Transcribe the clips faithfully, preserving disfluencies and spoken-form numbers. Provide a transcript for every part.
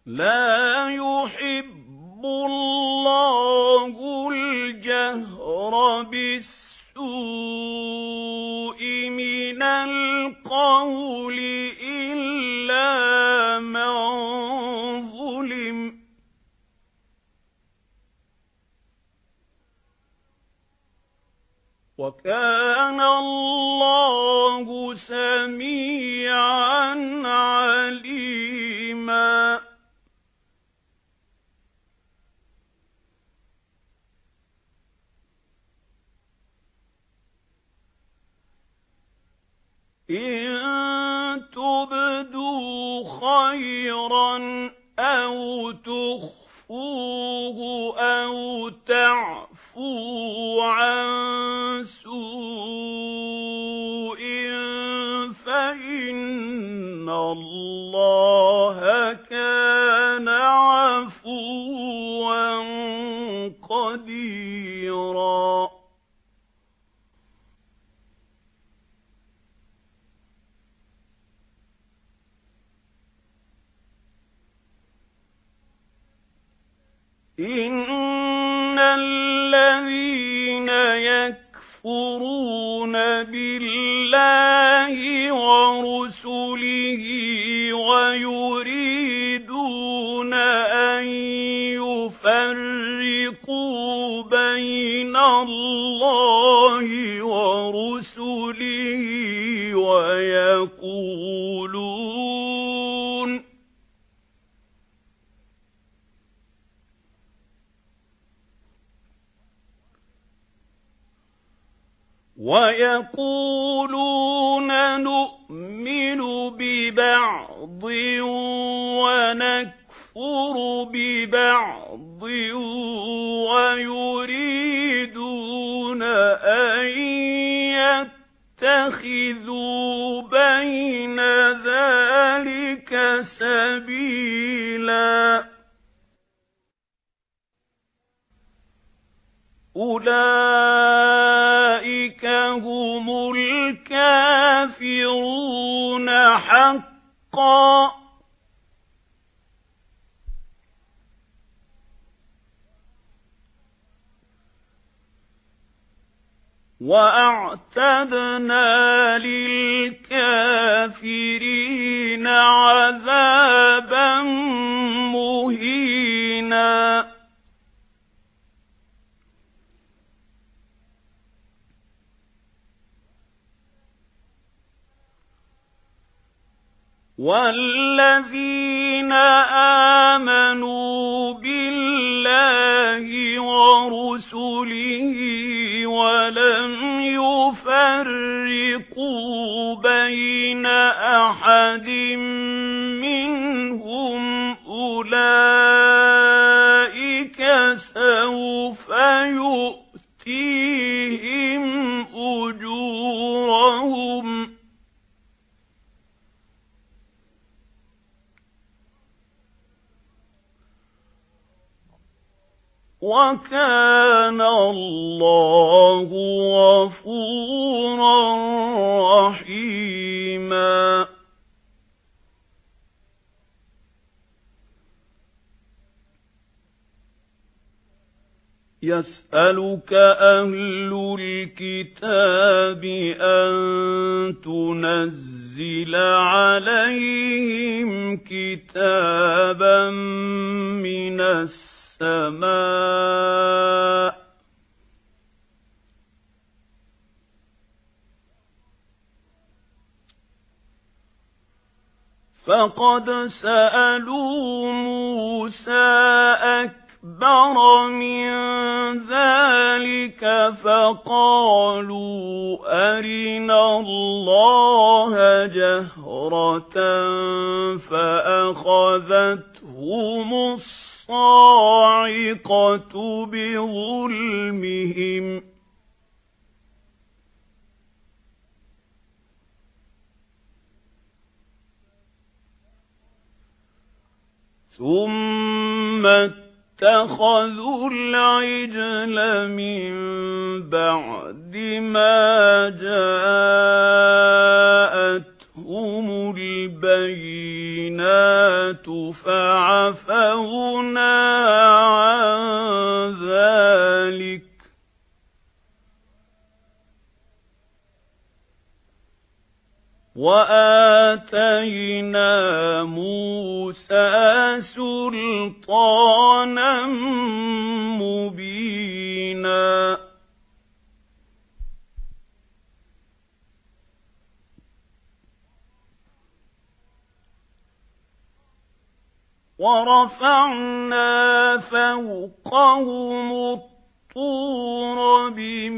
لا يحب الله الجهر بالسوء من القول إلا من ظلم وكان الله سميعا عليما إن تبدوا خيرا أو تخفوه أو تعفوا عن سوء فإن الله كان عفوا قديرا إن الذين يكفرون بالله ورسله ويريدون أن يفرقوا بين الله ورسله ويقولون وَيَقُولُونَ نُؤْمِنُ بِبَعْضٍ وَنَكْفُرُ بِبَعْضٍ وَيُرِيدُونَ أَن يَتَّخِذُوا بَيْنَ ذَلِكَ سَبِيلًا أُولَئِكَ هُمُ الْكَافِرُونَ حَقًّا وَأَعْتَدْنَا لِلْكَافِرِينَ عَذَابًا مُهِينًا وَالَّذِينَ آمَنُوا بِاللَّهِ وَرُسُلِهِ وَلَمْ يُفَرِّقُوا بَيْنَ أَحَدٍ مِّنْهُمْ أُولَئِكَ سَوْفَ يُؤْتِيهِمْ أُجُورَهُمْ وَكَانَ اللَّهُ غَفُورًا رَّحِيمًا يَسْأَلُكَ أَهْلُ الْكِتَابِ أَن تُنَزِّلَ عَلَيْهِمْ كِتَابًا مِّنَ السَّمَاءِ فَقَدْ سَأَلُوا مُوسَى أَكْبَرَ مِنْ ذَلِكَ فَقَالُوا أَرِنَا اللَّهَ جَهْرَةً فَأَخَذَتْهُمُ الصَّاعِقَةُ بِظُلْمِهِمْ ثُمَّ اتَّخَذُوا الْعِجْلَ مِنْ بَعْدِ مَا جَاءَتْهُمُ الْبَيِّنَاتُ فعفونا عن ذلك وآتينا موسى سلطانا مبينا ورفعنا فوقهم الطور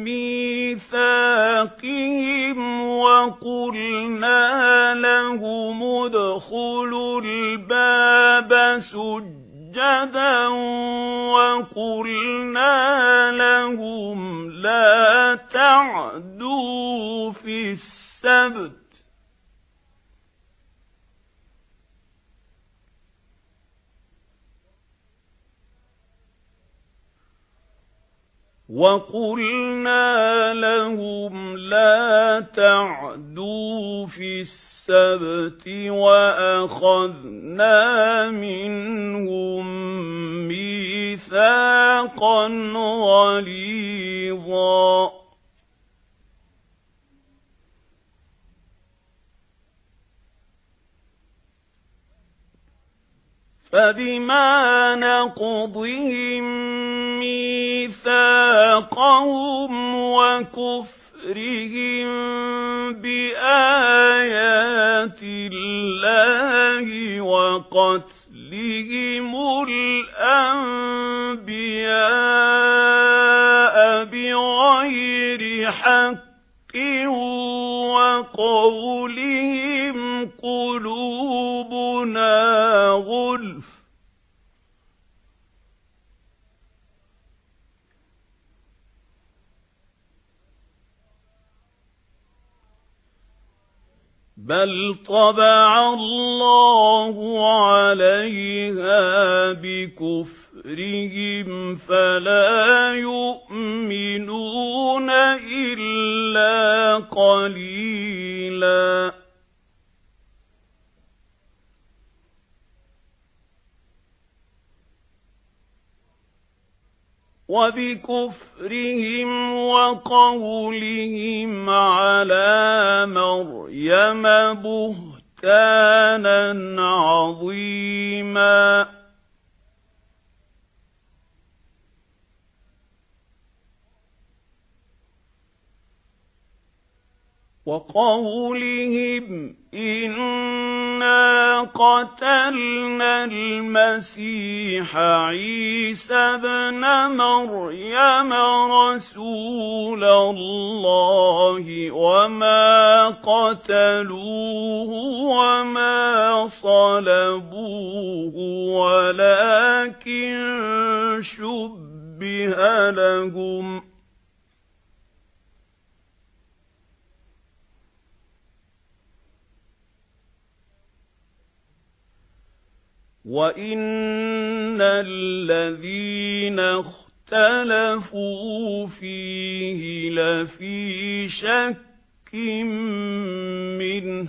بميثاقهم وقلنا لهم ادخلوا الباب سجدا وقلنا لهم لا تعدوا في السبت وَقُلْنَا لَهُمْ لَا تَعْدُوا فِي السَّبْتِ وَأَخَذْنَا مِنْهُم مِّيثَاقًا غَلِيظًا فَبِمَا نَقْضِهِم مِّيثَاقَهُمْ وَكُفْرِهِم بِآيَاتِ اللَّهِ وَقَتْلِهِمُ الْأَنبِيَاءَ بِغَيْرِ حَقٍّ وَقَوْلِهِمْ قُلُوبُنَا غُلْفٌ بَلْ طَبَعَ اللَّهُ عَلَيْهَا بِكُفْرِهِمْ فَلَا يُؤْمِنُونَ إِلَّا قَلِيلًا وَبِكُفْرِهِمْ وَقَوْلِهِمْ عَلَى مَرْيَمَ بُهْتَانًا عَظِيمًا وَقَوْلِهِمْ إِنَّا قَتَلْنَا الْمَسِيحَ عِيسَى ابْنَ مَرْيَمَ رَسُولَ اللَّهِ وَمَا قَتَلُوهُ وَمَا صَلَبُوهُ وَلَكِن شُبِّهَ لَهُمْ وَإِنَّ الَّذِينَ اخْتَلَفُوا فِيهِ لَفِي شَكٍّ مِّنْهُ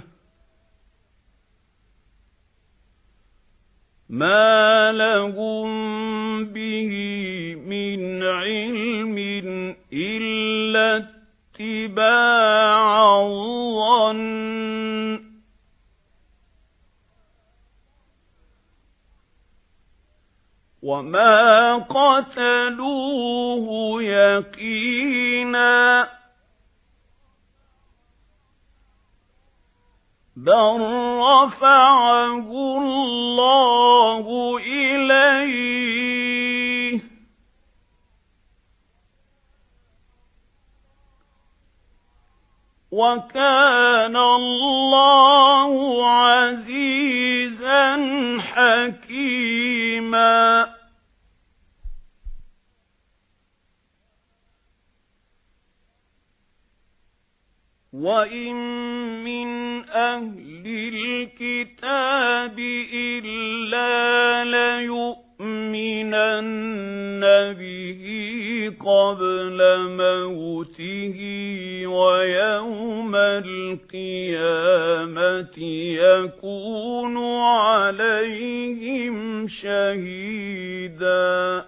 مَا لَهُم بِهِ مِنْ عِلْمٍ إِلَّا اتِّبَاعَ الظَّنِّ وَمَا قَتَلُوهُ يَقِينًا بَلْ رَفَعَهُ اللَّهُ إِلَيْهِ وَكَانَ اللَّهُ عَزِيزًا حَكِيمًا وَإِن مِّنْ أَهْلِ الْكِتَابِ إِلَّا لَيُؤْمِنَنَّ لَيُؤْمِنَنَّ بِهِ قَبْلَ مَوْتِهِ وَيَوْمَ الْقِيَامَةِ يَكُونُ عَلَيْهِمْ شَهِيدًا.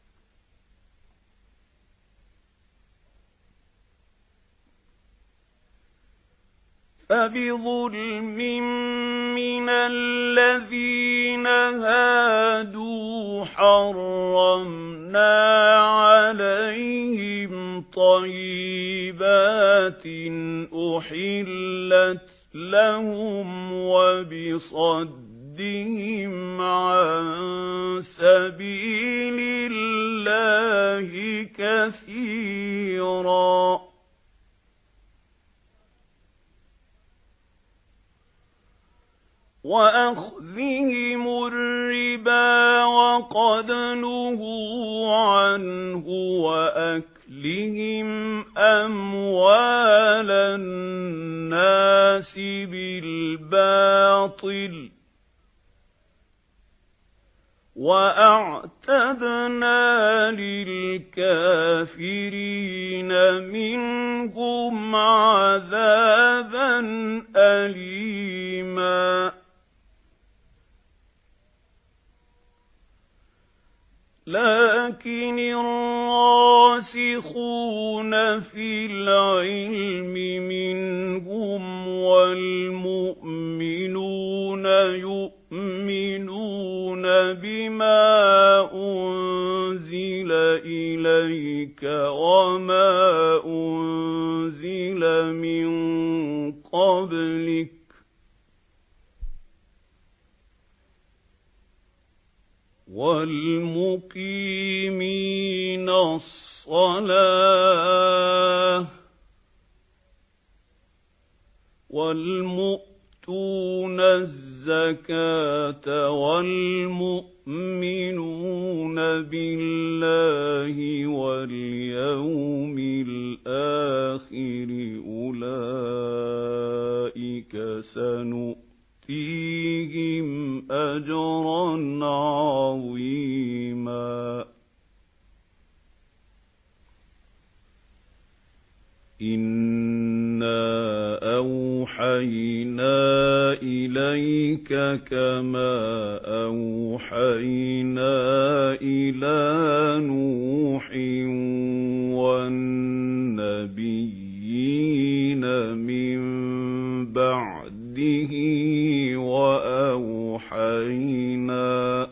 فَبِظُلْمٍ مِّنَ الَّذِينَ هَادُوا حَرَّمْنَا عَلَيْهِمْ طَيِّبَاتٍ أُحِلَّتْ لَهُمْ وَبِصَدِّهِمْ عَن سَبِيلِ اللَّهِ كَثِيرًا. وَأَخْذِهِمُ الرِّبَا وَقَدْ نُهُوا عَنْهُ وَأَكْلِهِمْ أَمْوَالَ النَّاسِ بِالْبَاطِلِ وَأَعْتَدْنَا لِلْكَافِرِينَ مِنْهُمْ عَذَابًا أَلِيمًا. لَكِنِ الرَّاسِخُونَ فِي الْعِلْمِ مِنْهُمْ وَالْمُؤْمِنُونَ يُؤْمِنُونَ بِمَا أُنْزِلَ إِلَيْكَ وَمَا أُنْزِلَ مِنْ قَبْلِكَ وَالْمُقِيمِينَ الصَّلَاةَ وَالْمُؤْتُونَ الزَّكَاةَ وَالْمُؤْمِنُونَ بِاللَّهِ وَالْيَوْمِ الْآخِرِ أُولَئِكَ سَنُؤْتِيهِمْ أَجْرًا عَظِيمًا. إِنَّا أَوْحَيْنَا إِلَيْكَ كَمَا أَوْحَيْنَا إِلَى نُوحٍ وَالنَّبِيِّينَ مِن بَعْدِهِ وَأَوْحَيْنَا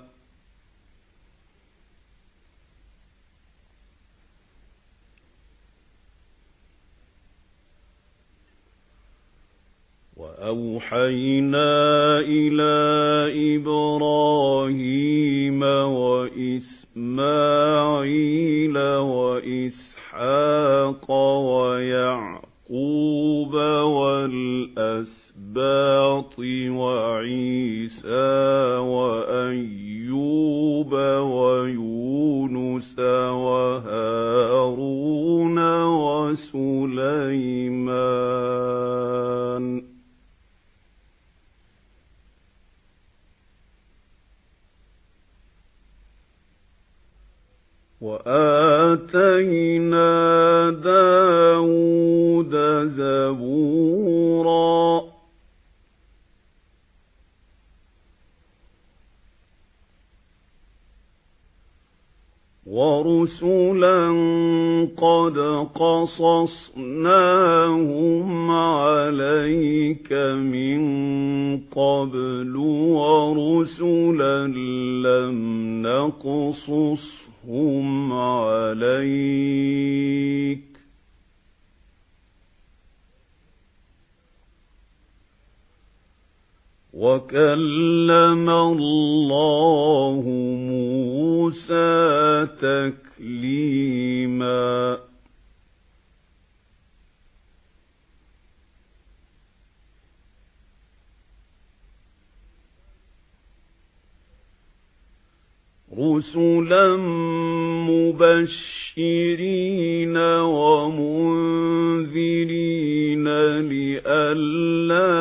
وَأَوْحَيْنَا إِلَى إِبْرَاهِيمَ وَإِسْمَاعِيلَ وَإِسْحَاقَ وَيَعْقُوبَ وَالْأَسْبَاطِ وَعِيسَى وَأَيُّوبَ وَيُونُسَ وَهَارُونَ وَسُلَيْمَانَ وَآتَيْنَا دَاوُودَ زَبُورًا. وَرُسُلًا قَدْ قَصَصْنَاهُمْ عَلَيْكَ مِنْ قَبْلُ وَرُسُلًا لَمْ نَقْصُصْهُمْ عَلَيْكَ وَكَلَّمَ اللَّهُ مُوسَى تَكْلِيمًا. رُسُلًا مُبَشِّرِينَ وَمُنذِرِينَ لِئَلَّا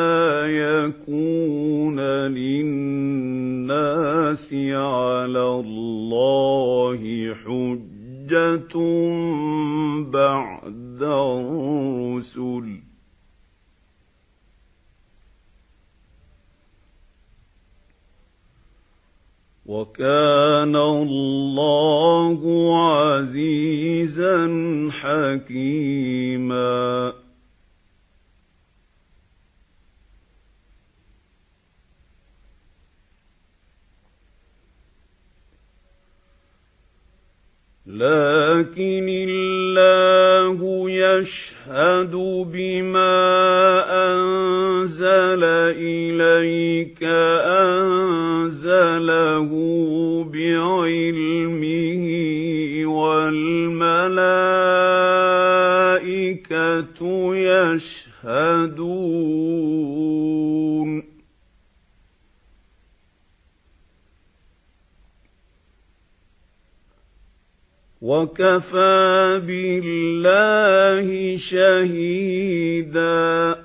يَكُونَ لِلنَّاسِ عَلَى اللَّهِ حُجَّةٌ بَعْدَ الرُّسُلِ وَكَانَ اللَّهُ عَزِيزًا حَكِيمًا لَكِنِ اللَّهُ يَشْهَدُ بِمَا أَنزَلَ إِلَيْكَ أَنزَلَهُ بِعِلْمِهِ وَالْمَلَائِكَةُ يَشْهَدُونَ وَكَفَى بِاللَّهِ شَهِيدًا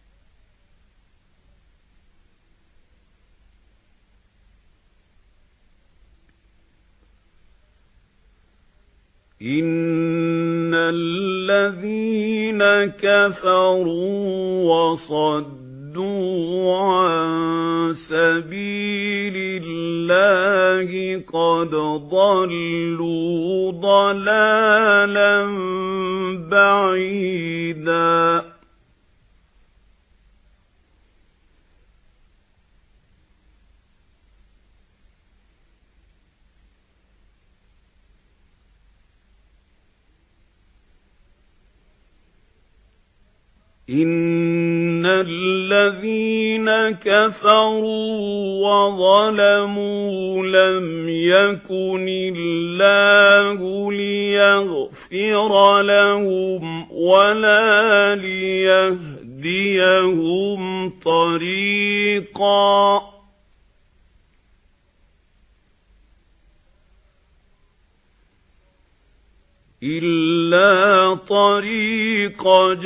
إِنَّ الَّذِينَ كَفَرُوا وَصَدُّوا عَن سَبِيلِ اللَّهِ قَدْ ضَلُّوا ضَلَالًا بَعِيدًا إِنَّ الَّذِينَ كَفَرُوا وَظَلَمُوا لَمْ يَكُنِ اللَّهُ لِيَغْفِرَ لَهُمْ وَلَا لِيَهْدِيَهُمْ طَرِيقًا إِلَّا طَرِيقَ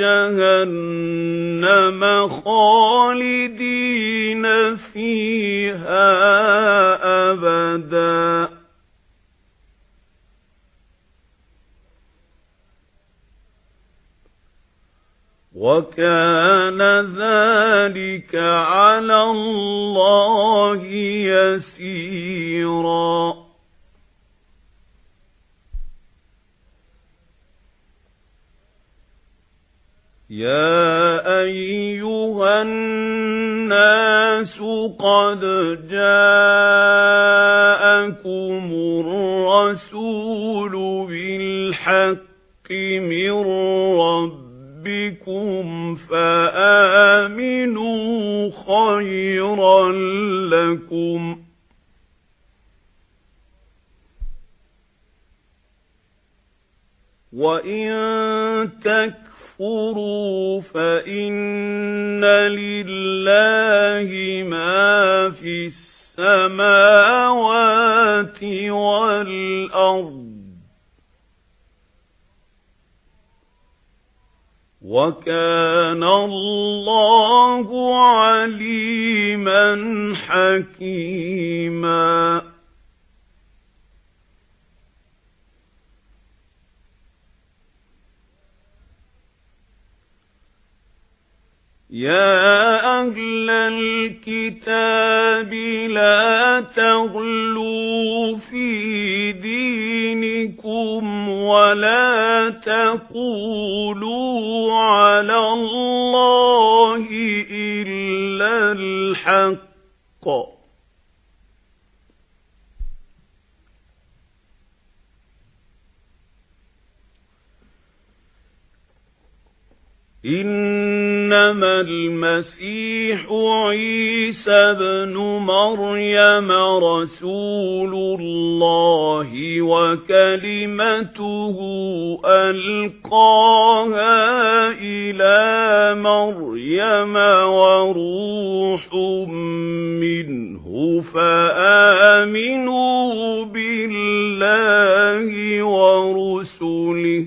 جَهَنَّمَ خَالِدِينَ فِيهَا أَبَدًا وَكَانَ ذَلِكَ عَلَى اللَّهِ يَسِيرًا يَا أَيُّهَا النَّاسُ قَدْ جَاءَكُمُ الرَّسُولُ بِالْحَقِّ مِنْ رَبِّكُمْ فَآمِنُوا خَيْرًا لَكُمْ وَإِنْ تَكْفُرُوا فَإِنَّ لِلَّهِ مَا فِي السَّمَاوَاتِ وَالْأَرْضِ وَكَانَ اللَّهُ عَلِيمًا حَكِيمًا يَا أَهْلَ الْكِتَابِ لَا تَغْلُوا فِي دِينِكُمْ وَلَا تَقُولُوا عَلَى اللَّهِ إِلَّا الْحَقَّ إِنَّمَا الْمَسِيحُ عِيسَى ابْنُ مَرْيَمَ رَسُولُ اللَّهِ وَكَلِمَتُهُ أَلْقَاهَا إِلَى مَرْيَمَ وَرُوحٌ مِّنْهُ فَآمِنُوا بِاللَّهِ وَرُسُلِهِ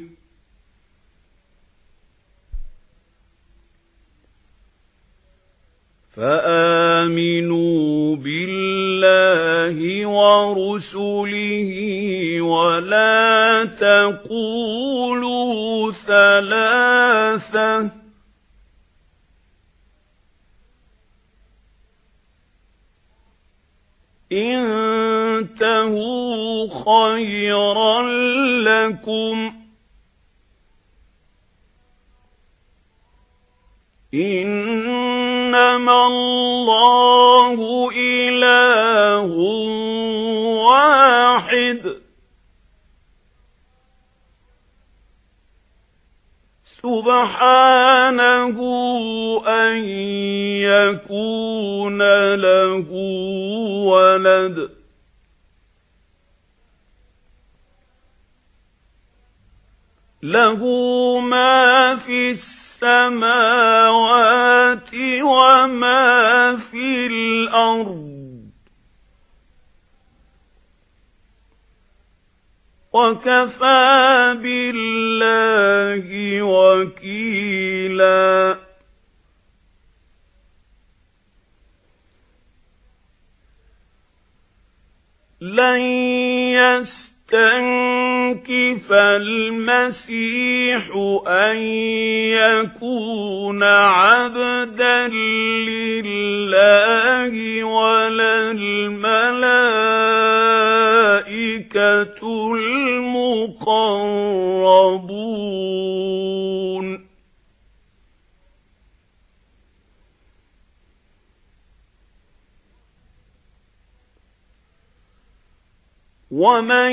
فآمنوا بالله ورسله ولا تقولوا ثلاثة انتهوا خيرا لكم إنما الله إله واحد سبحانه أن يكون له ولد له ما في السماوات وما في الأرض وكفى بالله وكيلا لن يستنكف المسيح أن يكون عبدا لله ولا الملائكة المقربون ومن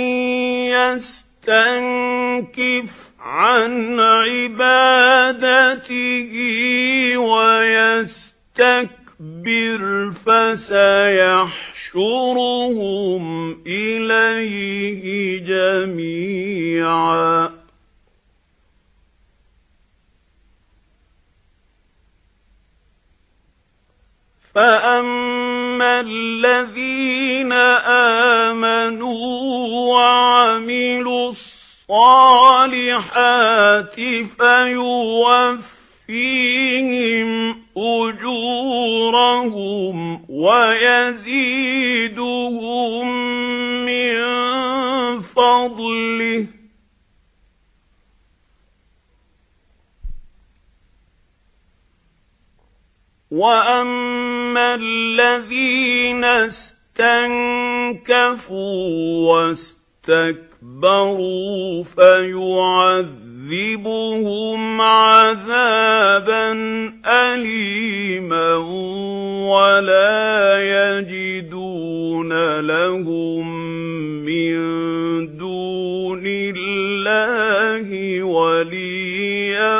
يستنكف عن عبادته ويستكبر فسيحشرهم إليه جميعا فأما الذين آمنوا وعملوا الصالحات فيوفيهم أجورهم ويزيدهم من فضله وأما الذين استنكفوا واستكبروا فيعذبهم عذابا أليما ولا يجدون لهم من دون الله وليا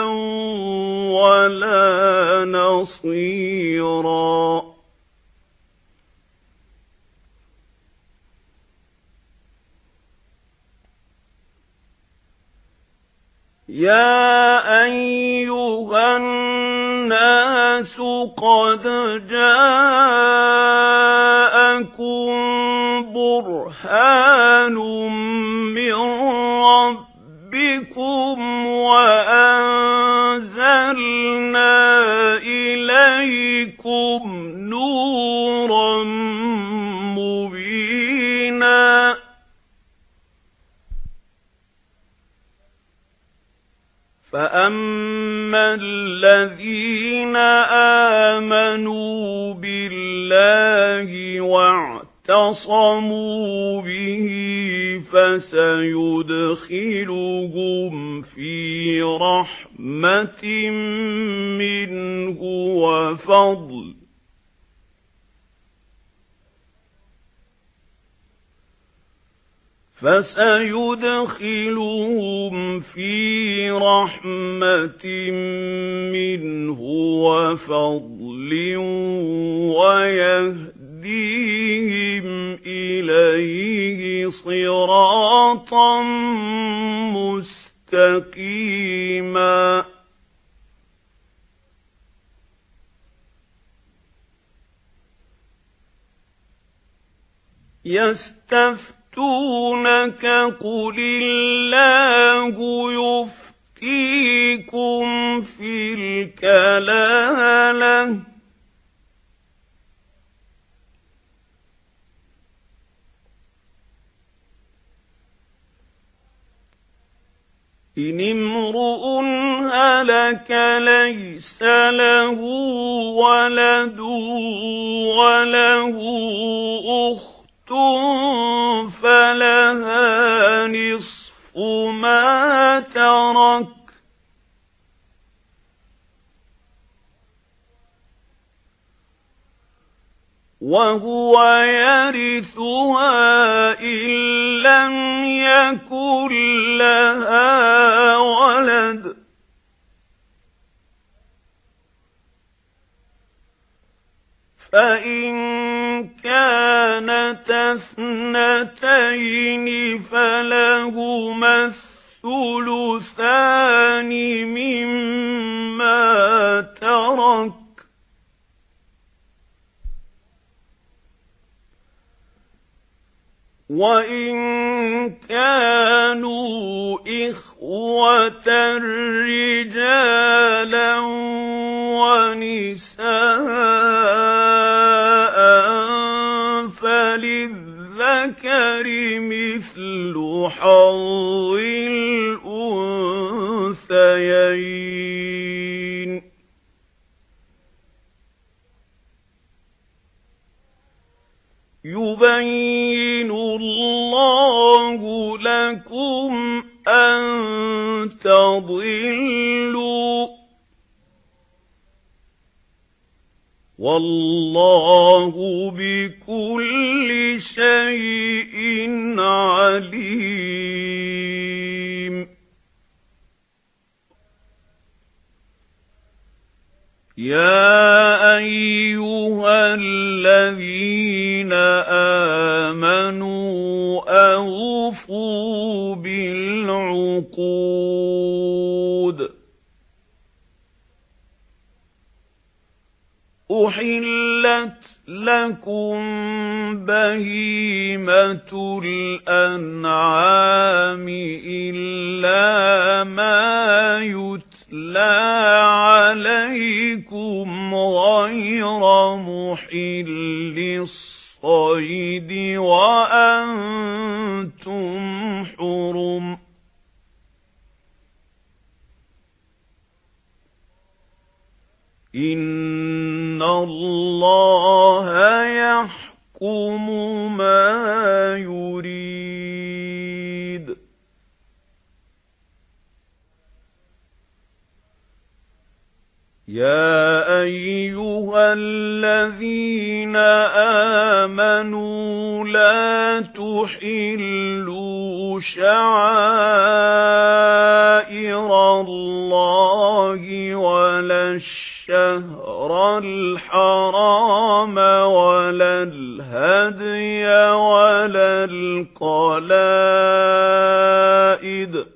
ولا نصيرا يا أيها الناس قد جاءكم برهان من ربكم وأنزلنا إليكم نورا مبينا فأما الذين آمنوا بالله واعتصموا به فسيدخلهم في رحمة منه وفضل فسيدخلهم في رحمة منه وفضل ويهديهم إليه صراطا مستقيما يستفتونك قل الله يفتيكم في الكلالة إن امرؤ هلك ليس له ولد وله أخت فلها نصف ما ترك وهو يرثها إن لم يكن لها ولد فإن كانت اثنتين فلهما الثلثان مما ترك وَإِن كَانُوا إِخْوَةً رِجَالًا وَنِسَاءً فَلِلذَّكَرِ مِثْلُ حَظِّ الْأُنثَيَيْنِ يُبَيِّنُ اللَّهُ لَكُمْ أَن تَضِلُّوا وَاللَّهُ بِكُلِّ شَيْءٍ عَلِيمٌ يَا أَيُّهَا الَّذِينَ آمَنُوا أَوْفُوا بِالْعُقُودِ أُحِلَّتْ لَكُمْ بَهِيمَةُ الْأَنْعَامِ إِلَّا مَا يُتْلَى عَلَيْكُمْ غَيْرَ مُحِلِّي الصَّيْدِ وَأَنْتُمْ حُرُمٌ إِنَّ اللَّهَ يَحْكُمُ مَا يُرِيدُ يَا أَيُّهَا الَّذِينَ آمَنُوا لَا تُحِلُّوا شَعَائِرَ اللَّهِ وَلَا الشَّهْرَ الْحَرَامَ وَلَا الْهَدْيَ وَلَا الْقَلَائِدَ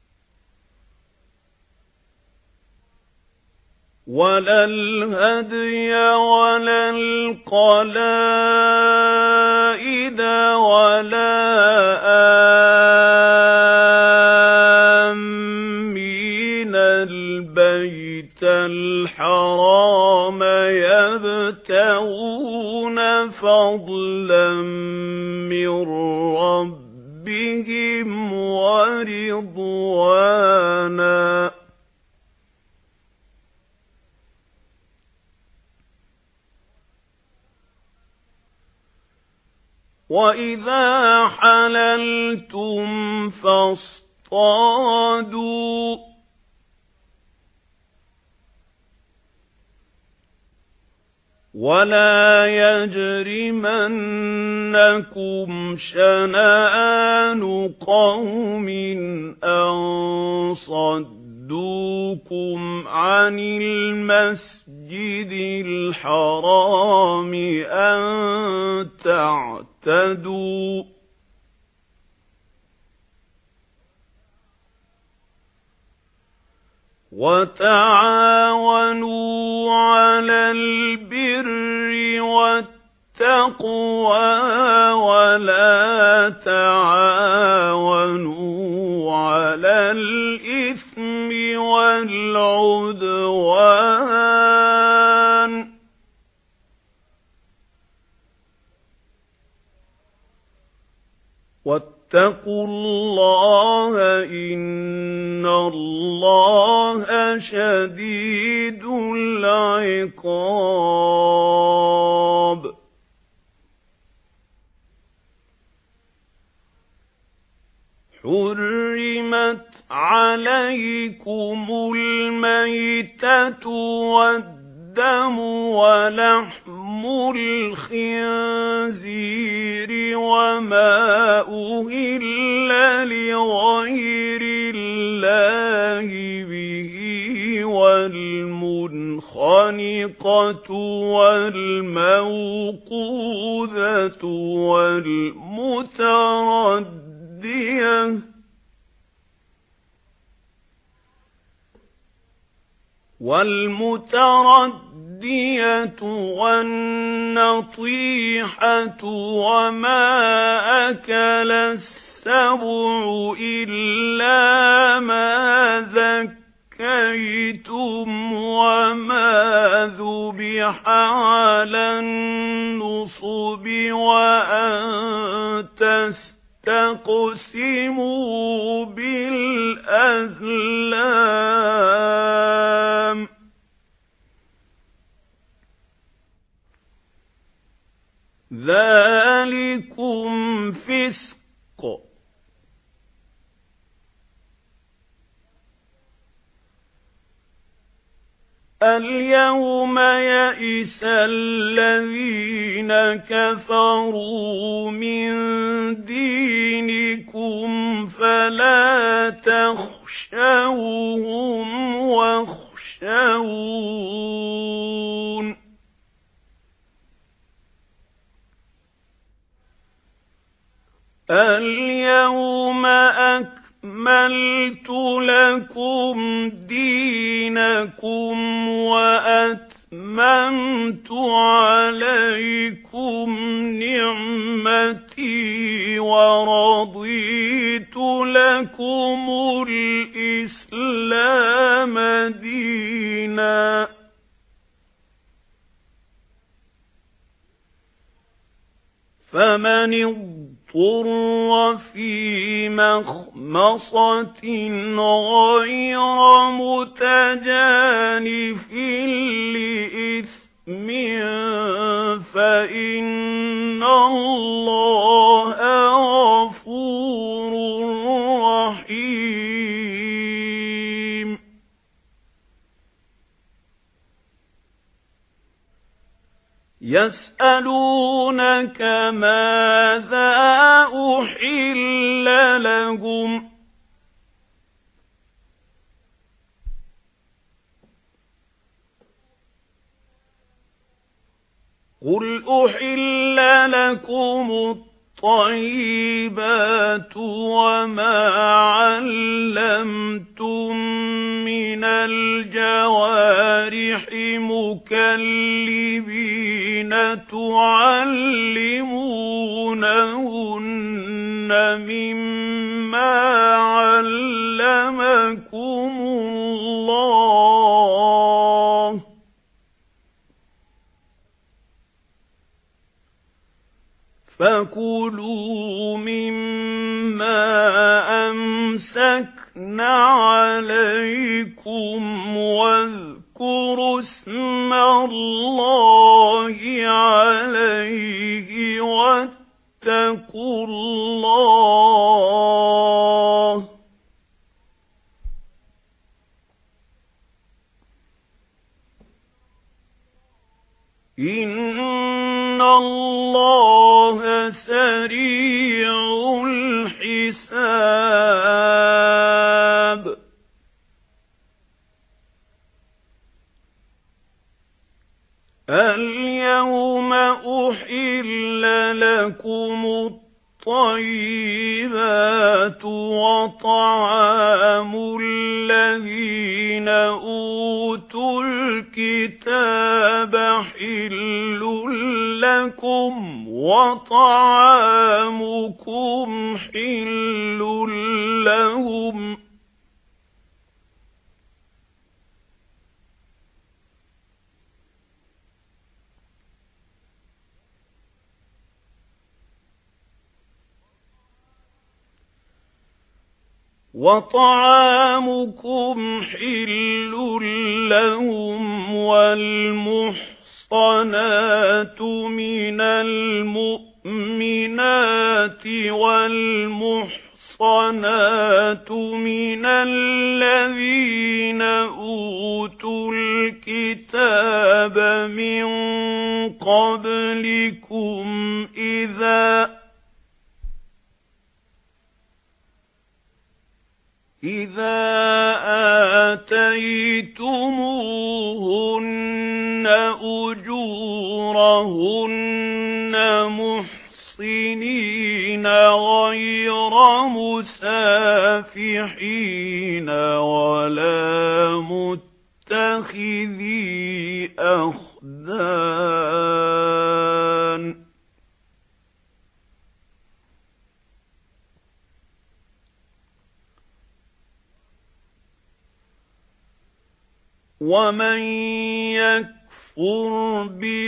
وَلَا الْهَدْيَ وَلَا الْقَلَائِدَ وَلَا آمِّينَ الْبَيْتَ الْحَرَامَ يَبْتَغُونَ فَضْلًا مِّن رَّبِّهِمْ وَرِضْوَانًا وَإِذَا حَلَلْتُمْ فَاصْطَادُوا وَلَا يَجْرِمَنَّكُمْ شَنَآنُ قَوْمٍ أَن صَدُّوكُمْ عَنِ الْمَسْجِدِ الْحَرَامِ أَن تَعْتَدُوا وَتَعَاوَنُوا عَلَى الْبِرِّ وَالتَّقْوَى وَلَا تَعَاوَنُوا عَلَى الْإِثْمِ وَالْعُدْوَانِ واتقوا الله إن الله شديد العقاب. حرمت عليكم الميتة والدم ولحم الخنزير وما أهل لغير الله به والمنخنقة والموقوذة والمتردية والمتردية والنطيحة وما أكل السبع إلا ما ذكيتم وما ذبح على النصب وأن تستقسموا بالأزلام ذلكم فسق. اليوم يئس الذين كفروا من دينكم فلا تخشوهم واخشون اليوم أكملت لكم دينكم وأتممت عليكم نعمتي ورضيت لكم الإسلام دينا. فمن اضطر في مخمصة غير متجانف لإثم فإن الله غفور رحيم. يسألونك ماذا أحل لهم قل أحل لكم الطيبات وما علمتم من الجوارح مكلبين تعلمونهن مما علمكم الله فكلوا مما أمسكنا عليكم واذكروا اسم الله عليه واتقوا الله إن الله سريع الحساب. اليوم أحل لكم الطيبات وطعام الذين أوتوا الكتاب حل لكم وطعامكم حل لهم وطعامكم حل لهم والمحصنات من المؤمنات والمحصنات من الذين أوتوا الكتاب من قبلكم إذا إذا آتيتموهن أجورهن محصنين غير مسافحين ولا متخذي أخدان ومن يكفر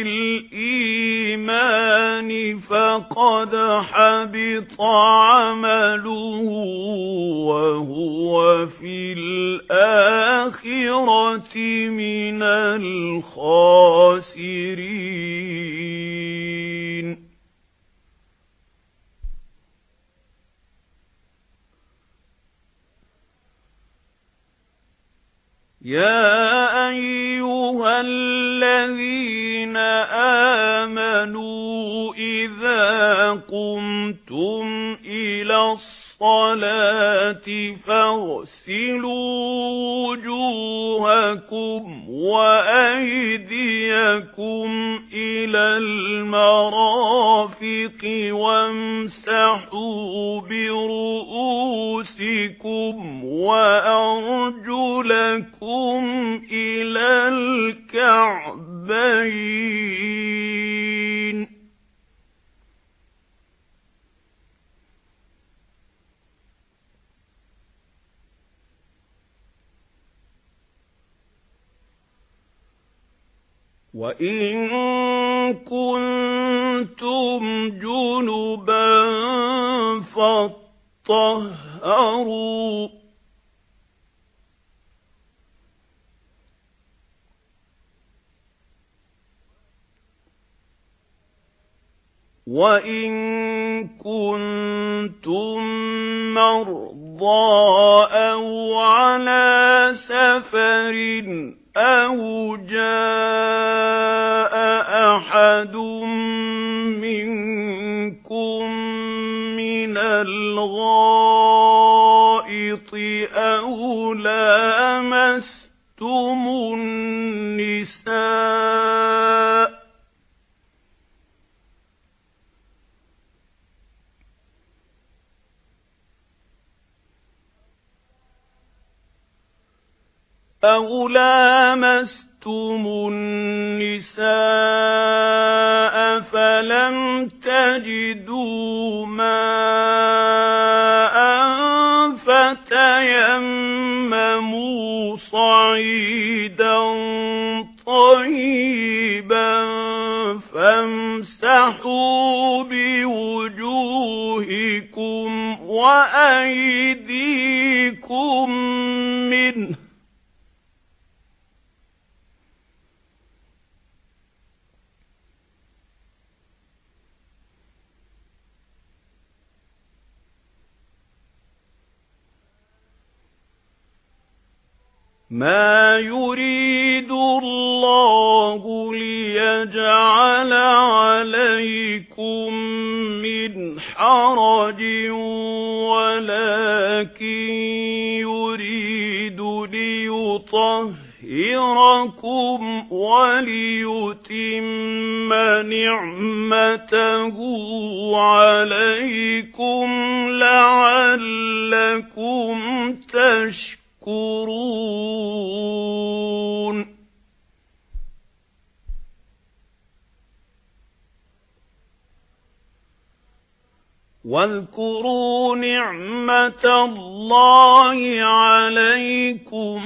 بالإيمان فقد حبط عمله وهو في الآخرة من الخاسرين. يا أيها الذين آمنوا إذا قمتم إلى الصلاة فاغسلوا وجوهكم وأيديكم إلى المرافق وامسحوا برؤوسكم وأرجلكم إلى الكعبين. وَإِن كُنتُمْ جُنُبًا فَاطَّهَّرُوا وَإِن كُنتُم مَّرْضَىٰ أَوْ عَلَىٰ سَفَرٍ أَوْ جَاءَ أَحَدٌ مِّنكُم مِّنَ الْغَائِطِ أَوْ لَامَسْتُمُ النِّسَاءَ أَوْ لَامَسْتُمُ النِّسَاءَ فَلَمْ تَجِدُوا مَاءً فَتَيَمَّمُوا صَعِيدًا طَيِّبًا فَامْسَحُوا بِوُجُوهِكُمْ وَأَيْدِيكُم مِّنْهُ ۚ مَا يُرِيدُ اللَّهُ لِيَجْعَلَ عَلَيْكُم مِّنْ حَرَجٍ وَلَكِن يُرِيدُ لِيُطَهِّرَكُمْ وَلِيُتِمَّ نِعْمَتَهُ عَلَيْكُمْ لَعَلَّكُمْ تَشْكُرُونَ. واذكروا نعمة الله عليكم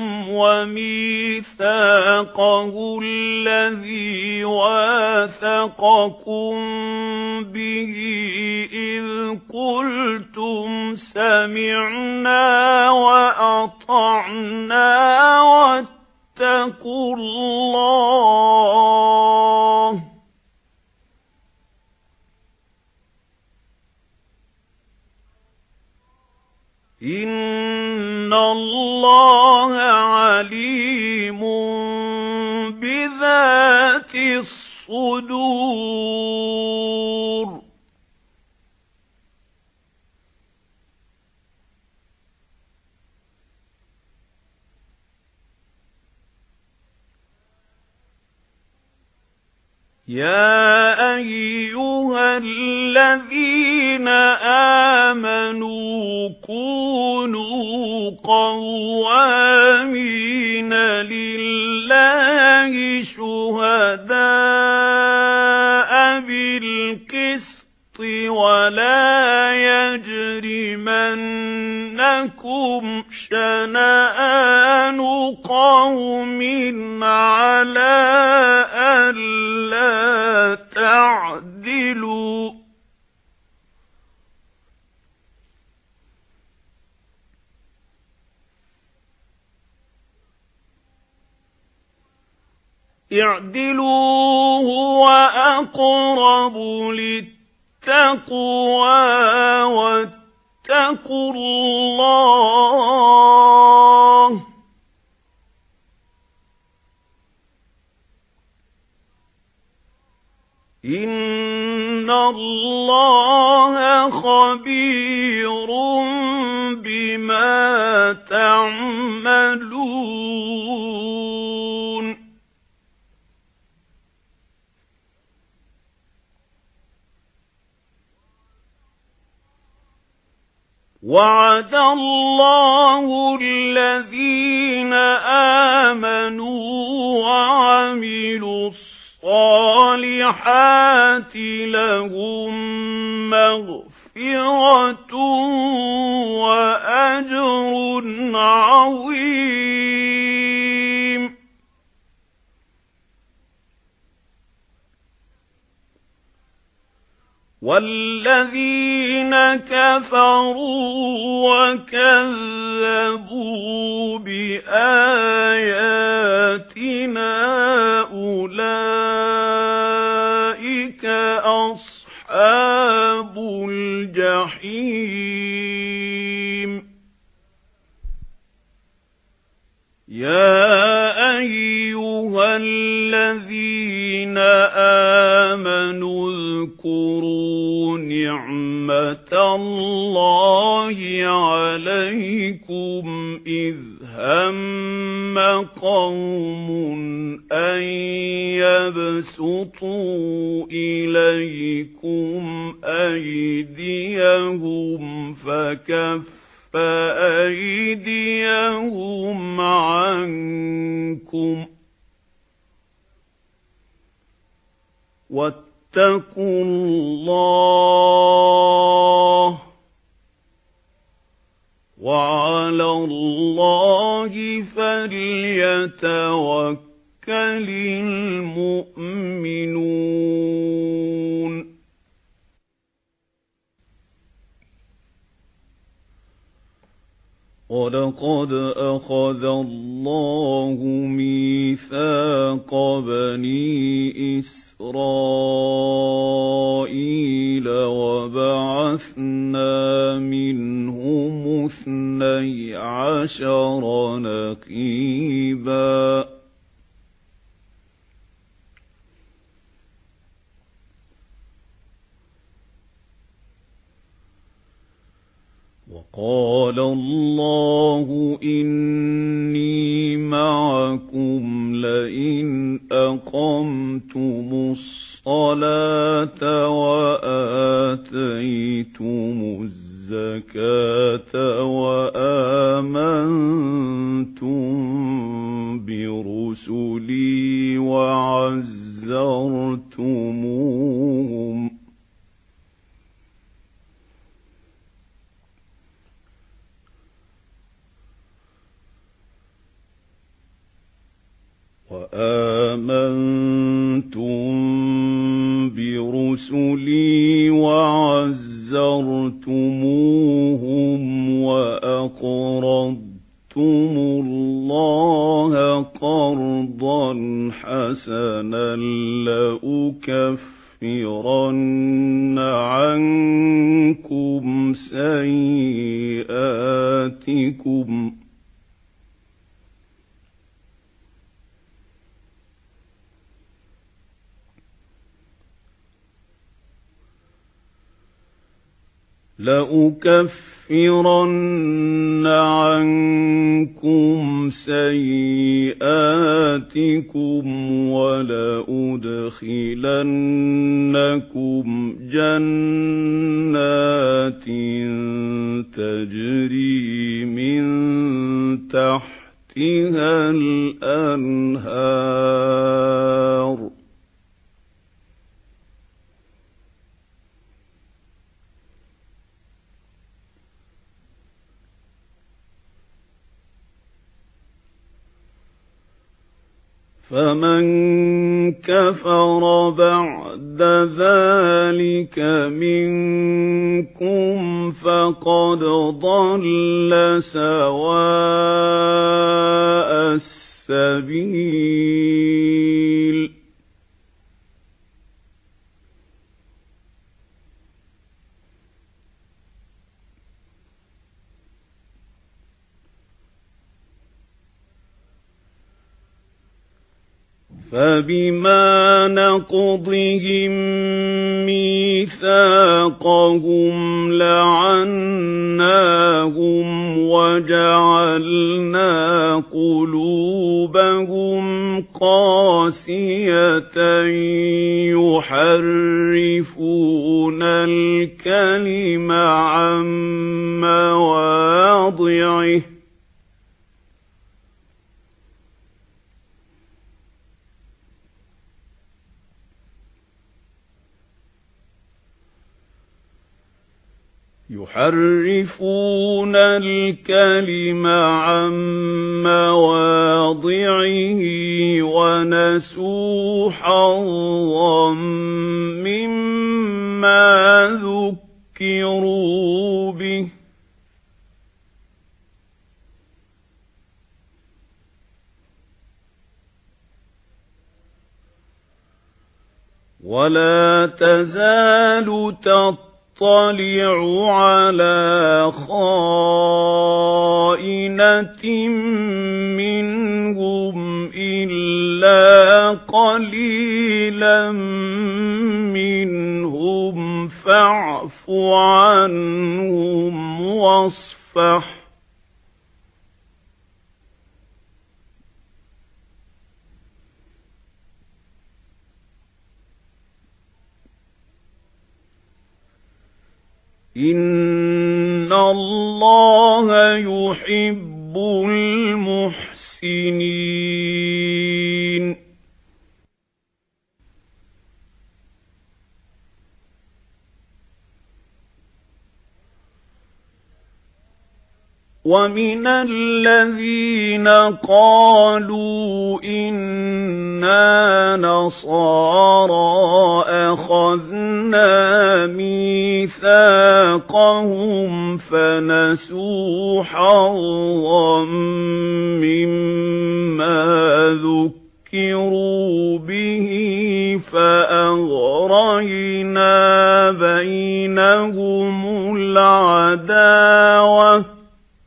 وميثاقه الذي واثقكم به إذ قلتم سمعنا وأطعنا واتقوا الله إِنَّ اللَّهَ عَلِيمٌ بِذَاتِ الصُّدُورِ يَا أَيُّهَا الَّذِينَ آمَنُوا كُونُوا قَوَّامِينَ لِلَّهِ شُهَدَاءَ بِالْقِسْطِ وَلَا يَجْرِمَنَّكُمْ شَنَآنُ قَوْمٍ عَلَىٰ أَلَّا تَعْدِلُوا اعْدِلُوا هُوَ أَقْرَبُ لِلتَّقْوَى وَاتَّقُوا اللَّهَ إِنَّ اللَّهَ خَبِيرٌ بِمَا تَعْمَلُونَ وَعَدَ اللَّهُ الَّذِينَ آمَنُوا وَعَمِلُوا الصَّالِحَاتِ لَهُم مَّغْفِرَةٌ وَأَجْرٌ عَظِيمٌ وَالَّذِينَ كَفَرُوا وَكَذَّبُوا بِآيَاتِنَا أُولَئِكَ أَصْحَابُ الْجَحِيمِ يَا أَيُّهَا الَّذِينَ آمَنُوا اذْكُرُوا نِعْمَةَ اللَّهِ عَلَيْكُمْ إِذْ هَمَّ قَوْمٌ أَن يَبْسُطُوا إِلَيْكُمْ أَيْدِيَهُمْ فَكَفَّ أَيْدِيَهُمْ عَنكُمْ وَاتَّقُوا اللَّهَ وَعَلَى اللَّهِ فَلْيَتَوَكَّلِ الْمُؤْمِنُونَ وَلَقَدْ أَخَذَ اللَّهُ مِيثَاقَ بَنِي إِسْرَائِيلَ وَبَعَثْنَا مِنْهُمُ اثْنَيْ عَشَرَ نَقِيبًا وَقَالَ اللَّهُ إِنِّي مَعَكُمْ لَئِنْ أَقَمْتُمُ الصَّلَاةَ وَآتَيْتُمُ الزَّكَاةَ وَآمَنْتُمْ بِرُسُلِي وَعَزَّرْتُمُوهُمْ لي وعزرتموهم وأقرضتم الله قرضا حسنا لأكفرن عنكم سيئاتكم لأكفرن عنكم سيئاتكم ولأدخلنكم جنات تجري من تحتها الأنهار فمن كفر بعد ذلك منكم فقد ضل سواء السبيل فبما نقضهم ميثاقهم لعناهم وجعلنا قلوبهم قاسية يحرفون الكلم عن مواضعه يحرفون الكلم عن مواضعه ونسوا حظا مما ذكروا به ولا تزال تطلع اطلع على خائنة منهم إلا قليلا منهم فاعف عنهم واصفح إن الله يحب المحسنين ومن الذين قالوا إنا نصارى أخذنا ميثاقهم فنسوا حظا مما ذكروا به فأغرينا بينهم العداوة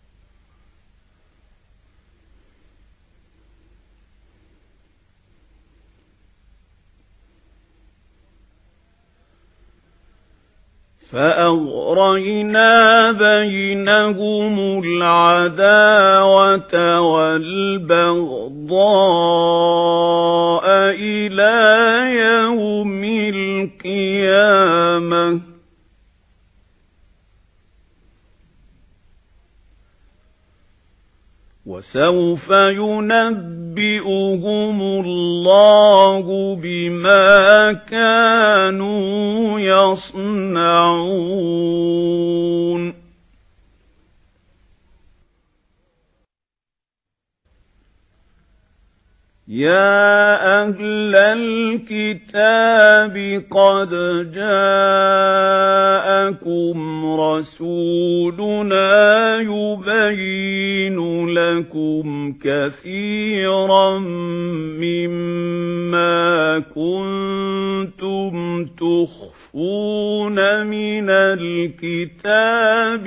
فأغرينا بينهم العداوة والبغضاء إلى يوم القيامة وسوف ينبئهم الله بما كانوا يصنعون يَا أَهْلَ الْكِتَابِ قَدْ جَاءَكُمْ رَسُولُنَا يُبَيِّنُ لَكُمْ كَثِيرًا مِّمَّا كُنتُمْ تُخْفُونَ مِنَ الْكِتَابِ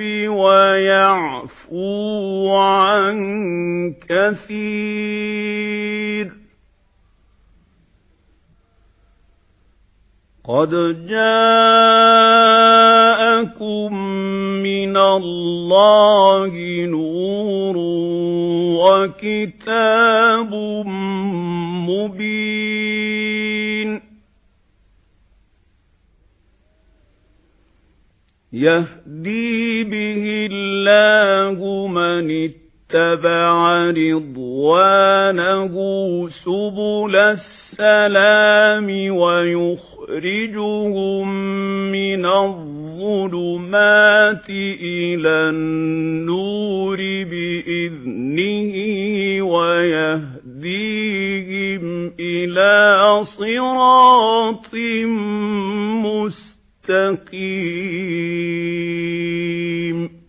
وَيَعْفُو عَن كَثِيرٍ. قَدْ جَاءَكُم مِّنَ اللَّهِ نُورٌ وَكِتَابٌ مُّبِينٌ يَهْدِي بِهِ اللَّهُ مَنِ اتَّبَعَ رِضْوَانَهُ سُبُلَ السَّلَامِ وَيُخْرِجُهُم مِّنَ الظُّلُمَاتِ إِلَى النُّورِ بِإِذْنِهِ وَيَهْدِيهِمْ إِلَى صِرَاطٍ مُّسْتَقِيمٍ.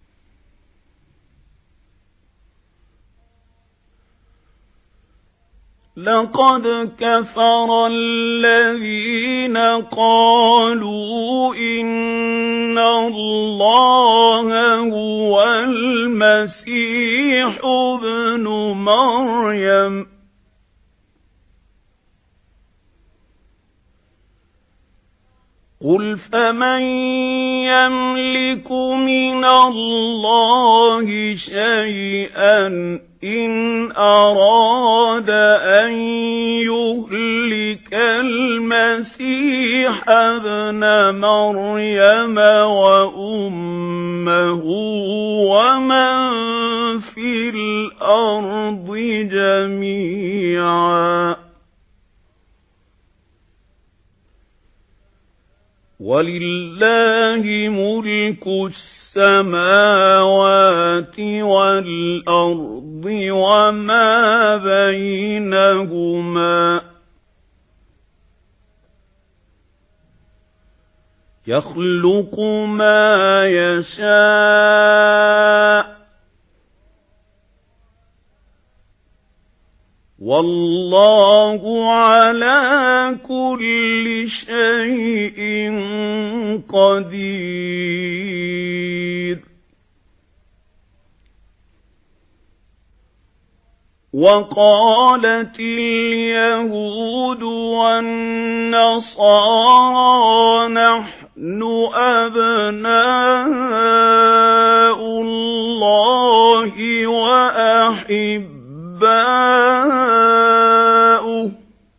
لَقَدْ كَفَرَ الَّذِينَ قَالُوا إِنَّ اللَّهَ هُوَ الْمَسِيحُ ابْنُ مَرْيَمَ قُلْ فَمَن يَمْلِكُ مِنَ اللَّهِ شَيْئًا إِنْ أَرَادَ أَن يُهْلِكَ الْمَسِيحَ ابْنَ مَرْيَمَ وَأُمَّهُ وَمَن فِي الْأَرْضِ جَمِيعًا وَلِلَّهِ مُلْكُ السَّمَاوَاتِ وَالْأَرْضِ وَمَا بَيْنَهُمَا يَخْلُقُ مَا يَشَاءُ وَاللَّهُ عَلَى كُلِّ شَيْءٍ قَدِيرٌ. وَقَالَتِ الْيَهُودُ وَالنَّصَارَى نَحْنُ أَبْنَاءُ اللَّهِ وَأَحِبَّاؤُهُ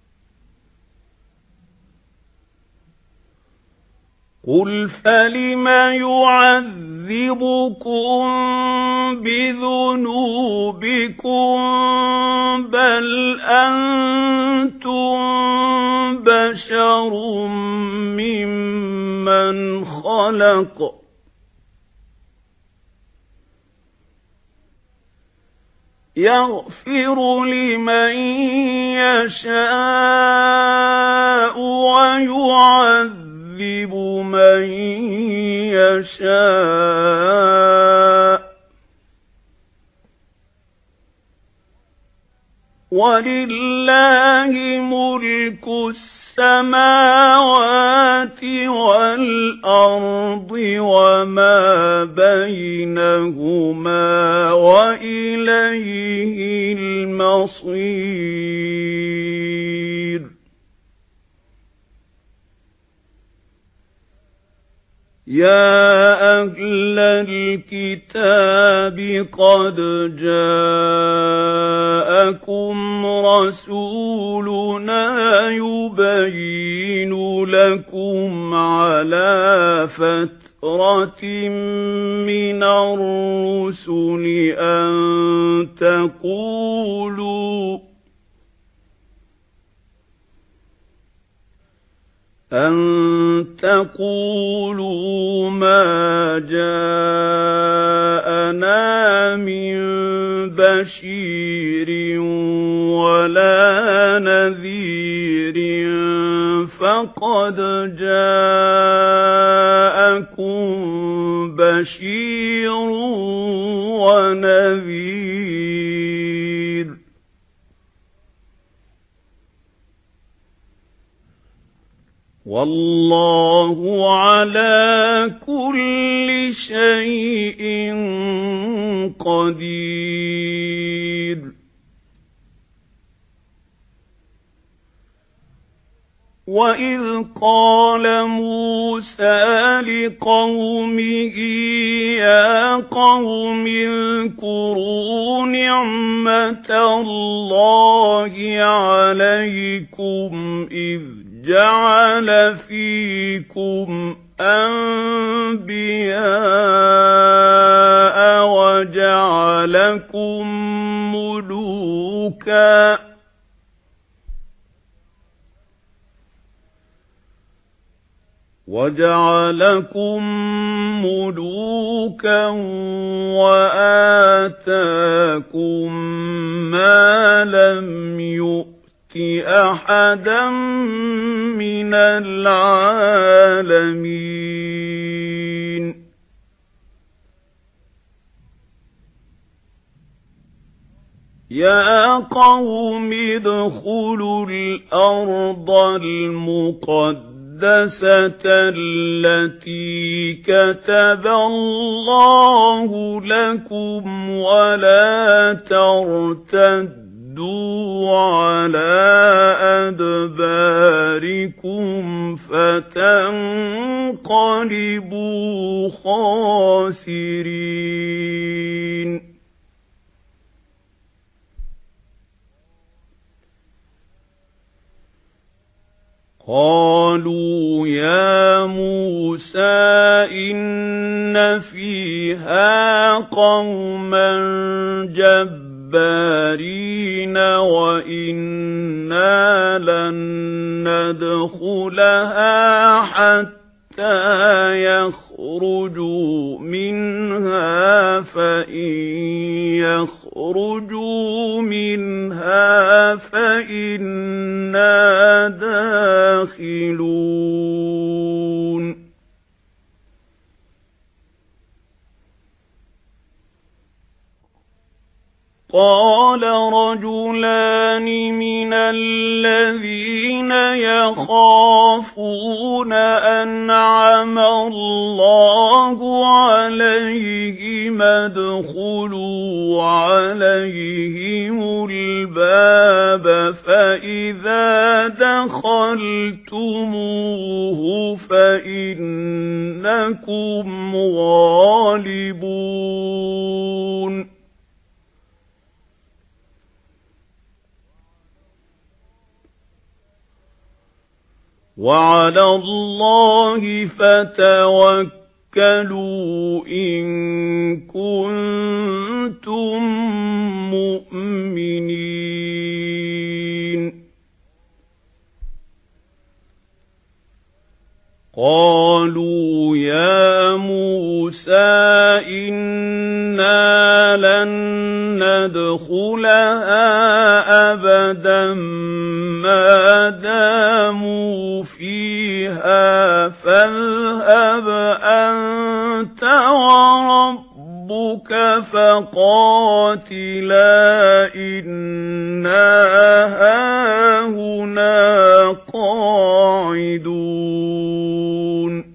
قُلْ فَلِمَ يُعَذِّبُكُم بِذُنُوبِكُم بَلْ أَنتُم بَشَرٌ مِّمَّنْ خَلَقَ يَغْفِرُ لِمَن يَشَاءُ وَيُعَذِّبُ مَن يَشَاءُ وَلِلَّهِ مُلْكُ السَّمَاوَاتِ وَالْأَرْضِ وَمَا بَيْنَهُمَا وَإِلَيْهِ الْمَصِيرُ. يَا أَهْلَ الْكِتَابِ قَدْ جَاءَكُمْ رَسُولُنَا يُبَيِّنُ لَكُمْ عَلَى فَتْرَةٍ مِّنَ الرُّسُلِ أَن تَقُولُوا أن تقولوا ما جاءنا من بشير ولا نذير فقد جاءكم بشير ونذير والله على كل شيء قدير وَإِذْ قَالَ مُوسَى لِقَوْمِهِ يَا قَوْمِ اذْكُرُوا نِعْمَةَ اللَّهِ عَلَيْكُمْ إِذْ جَعَلَ فِيكُمْ أَنْبِيَاءَ وَجَعَلَكُمْ مُلُوكًا وَجَعَلَكُمْ مُلُوكًا وَآتَاكُمْ مَا لَمْ يُؤْتِ أَحَدًا مِنَ الْعَالَمِينَ يَا قَوْمِ ادْخُلُوا الْأَرْضَ الْمُقَدَّسَةَ التي كتب الله لكم ولا ترتدوا على أدباركم فتنقلبوا خاسرين قالوا يا موسى إن فيها قوما جبارين وإنا لن ندخلها حتى يخرجوا منها فإن يخرجوا منها فإنا داخلون قال رجلان من الذين يخافون أنعم الله عليهم ادخلوا عليهم الباب فإذا دخلتموه فإنكم غالبون وعلى الله فتوكلوا إن كنتم مؤمنين قالوا يا موسى إنا لن ندخلها أبدا ما داموا فيها فاذهب أنت وربك فقاتلا إنا هاهنا قاعدون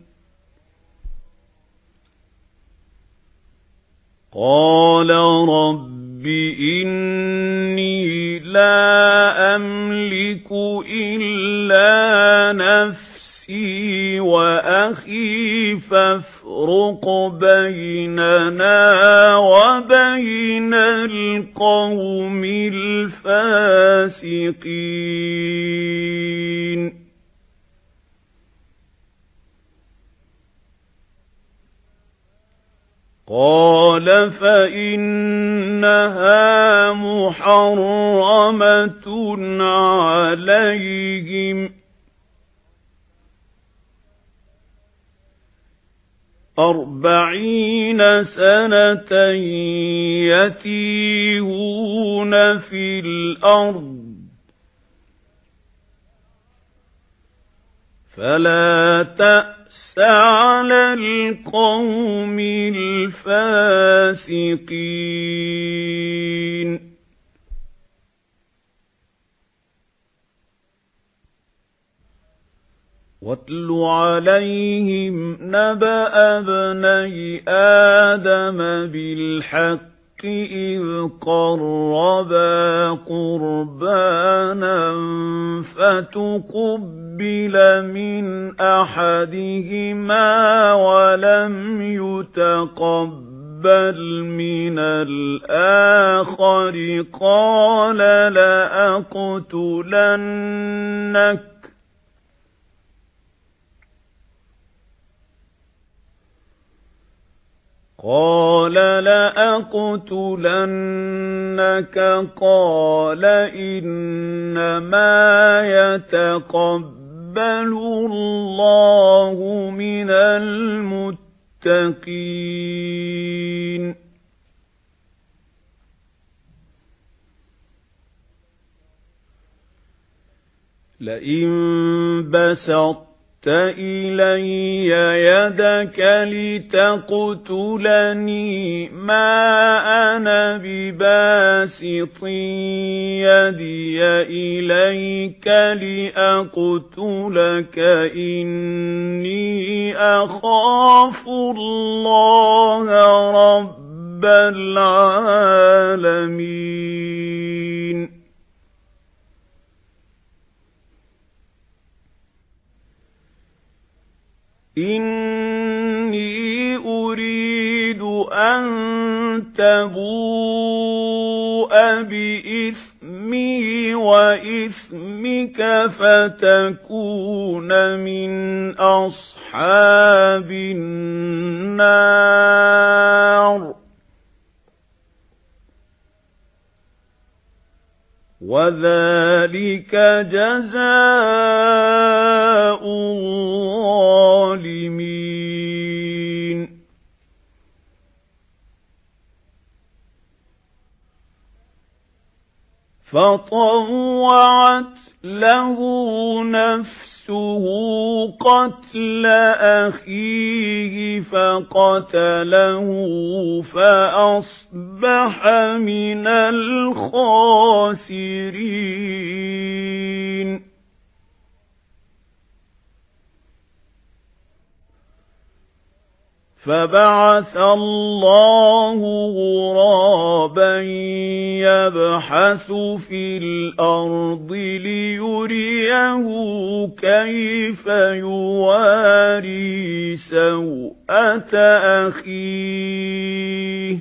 قال رب إني لا أملك إلا نفسي وأخي فافرق بيننا وبين القوم الفاسقين قال فإنها محرمة عليهم أربعين سنة يتيهون في الأرض فلا تأس على القوم الفاسقين واتل عليهم نبأ ابني آدم بالحق إذ قربا قربانا فتقبل من أحدهما ولم يتقبل من الآخر قال لأقتلنك قال لأقتلنك قال إنما يتقبل الله من المتقين لئن بسطت إلي يدك لتقتلني ما أنا بباسط يدي إليك لأقتلك إني أخاف الله رب العالمين إني أريد أن تبوء بإثمي وإثمك فتكون من أصحاب النار وذلك جزاء الظالمين فطوعت له نفسه قتل أخيه فقتله فأصبح من الخاسرين فبعث الله غرابا يبحث في الأرض ليريه كيف يواري سوءة أخيه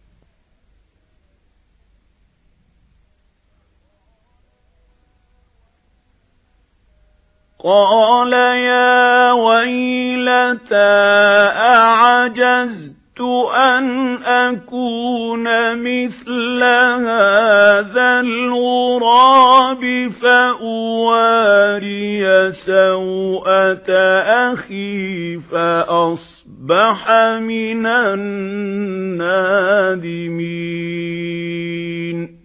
قال يا ويلتى أعجزت أن أكون مثل هذا الغراب فأواري سوءة أخي فأصبح من النادمين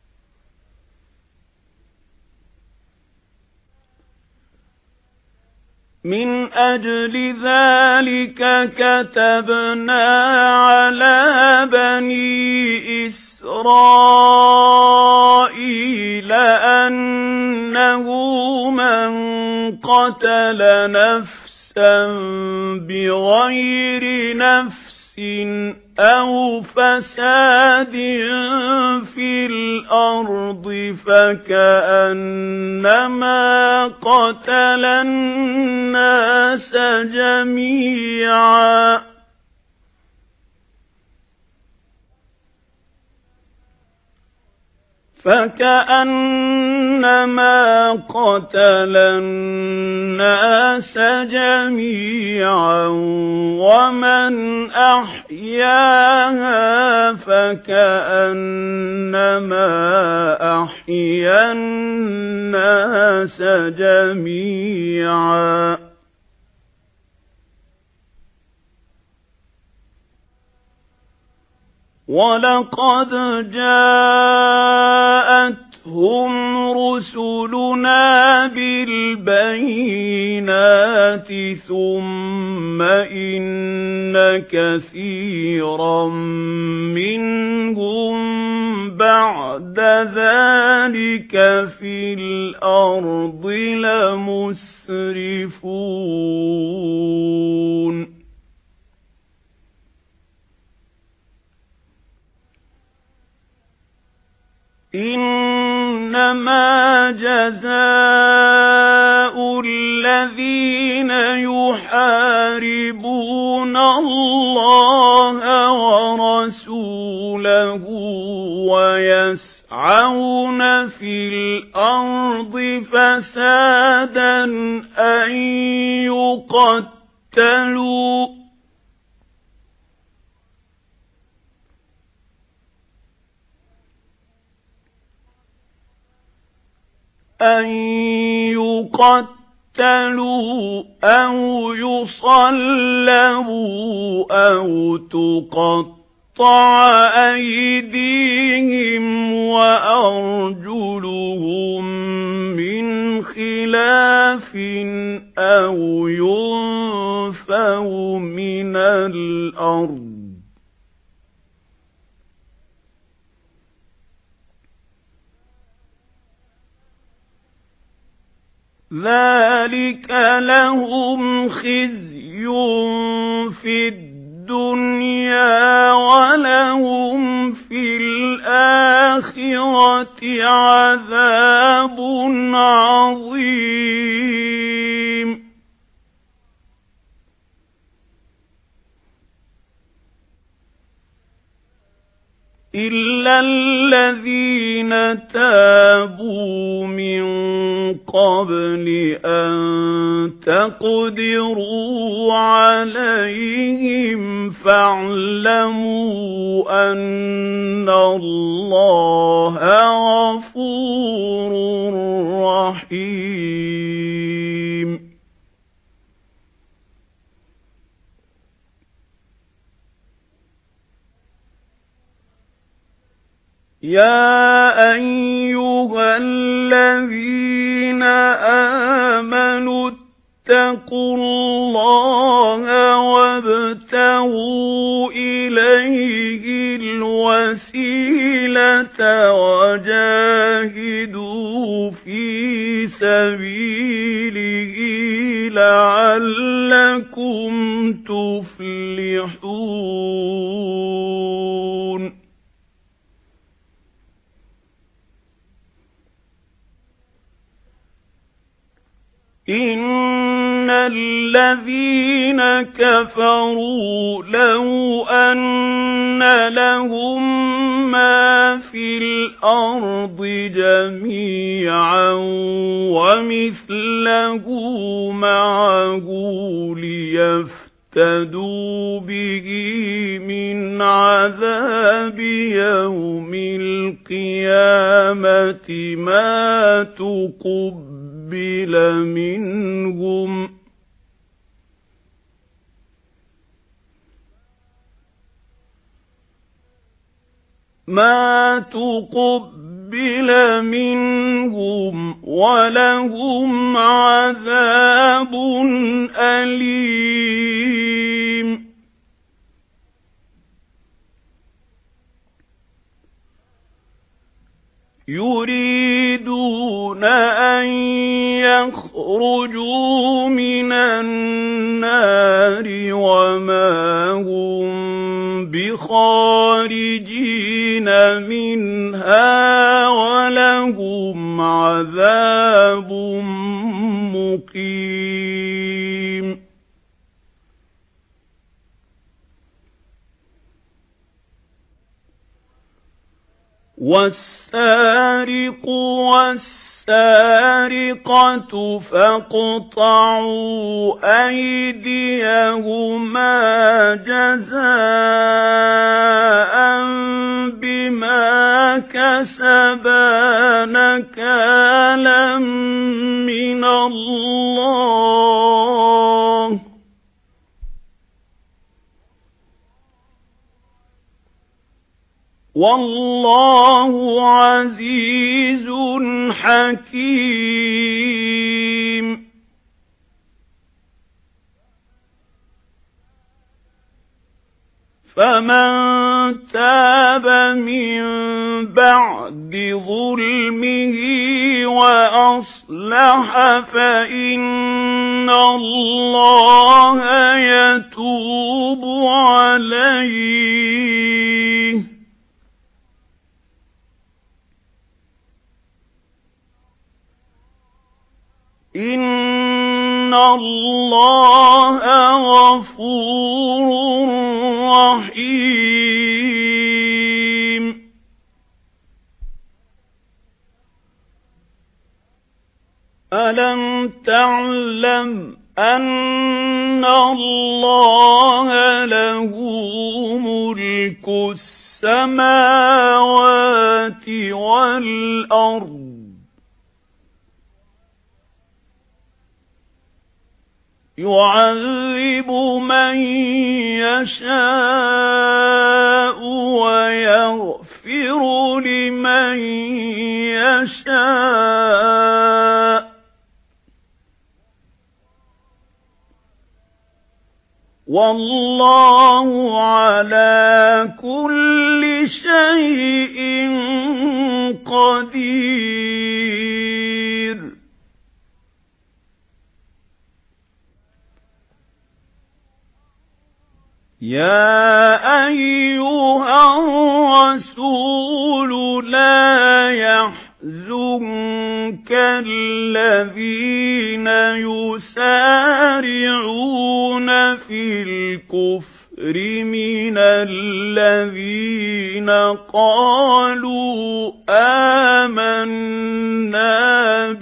من أجل ذلك كتبنا على بني إسرائيل أنه من قتل نفسا بغير نفس أو فساد في الأرض فكأنما قتل الناس جميعا فكأنما قتل الناس جميعا ومن أحياها فكأنما أحيا الناس جميعا وَلَقَدْ جَاءَتْهُمْ رُسُلُنَا بِالْبَيِّنَاتِ ثُمَّ إِنَّ كَثِيرًا مِنْهُمْ بَعْدَ ذَلِكَ فِي الْأَرْضِ لَمُسْرِفُونَ إِنَّمَا جَزَاءُ الَّذِينَ يُحَارِبُونَ اللَّهَ وَرَسُولَهُ وَيَسْعَوْنَ فِي الْأَرْضِ فَسَادًا أَن يُقَتَّلُوا أَن يُقَتَّلُوا أَوْ يُصَلَّبُوا أَوْ تُقَطَّعَ أَيْدِيهِمْ وَأَرْجُلُهُم مِّنْ خِلَافٍ أَوْ يُنفَوْا مِنَ الْأَرْضِ ذَلِكَ لَهُمْ خِزْيٌ فِي الدُّنْيَا وَلَهُمْ فِي الْآخِرَةِ عَذَابٌ عَظِيمٌ إِلَّا الَّذِينَ تَابُوا مِن قَبْلِ أَن تَقْدِرُوا عَلَيْهِمْ فَاعْلَمُوا أَنَّ اللَّهَ غَفُورٌ رَّحِيمٌ يَا أَيُّهَا الَّذِينَ آمَنُوا اتَّقُوا اللَّهَ وَابْتَغُوا إِلَيْهِ الْوَسِيلَةَ وَجَاهِدُوا فِي سَبِيلِهِ لَعَلَّكُمْ تُفْلِحُونَ إِنَّ الَّذِينَ كَفَرُوا لَوْ أَنَّ لَهُم مَّا فِي الْأَرْضِ جَمِيعًا وَمِثْلَهُ مَعَهُ لِيَفْتَدُوا بِهِ مِنْ عَذَابِ يَوْمِ الْقِيَامَةِ مَا تُقُبِّلَ منهم ما تقبل منهم ولهم عذاب أليم يريدون أن يخرجوا من النار وما هم بخارجين منها ولهم عذاب مقيم والسارق والسارقة فاقطعوا أيديهما جزاء بما كسبا نكالا من الله والله عزيز حكيم. فمن تاب من بعد ظلمه وأصلح فإن الله يتوب عليه. إن الله غفور رحيم. ألم تعلم أن الله له ملك السماوات والأرض يعذب من يشاء ويغفر لمن يشاء والله على كل شيء قدير. يا أيها الرسول لا يحزنك الذين يسارعون في الكفر من الذين قالوا آمنا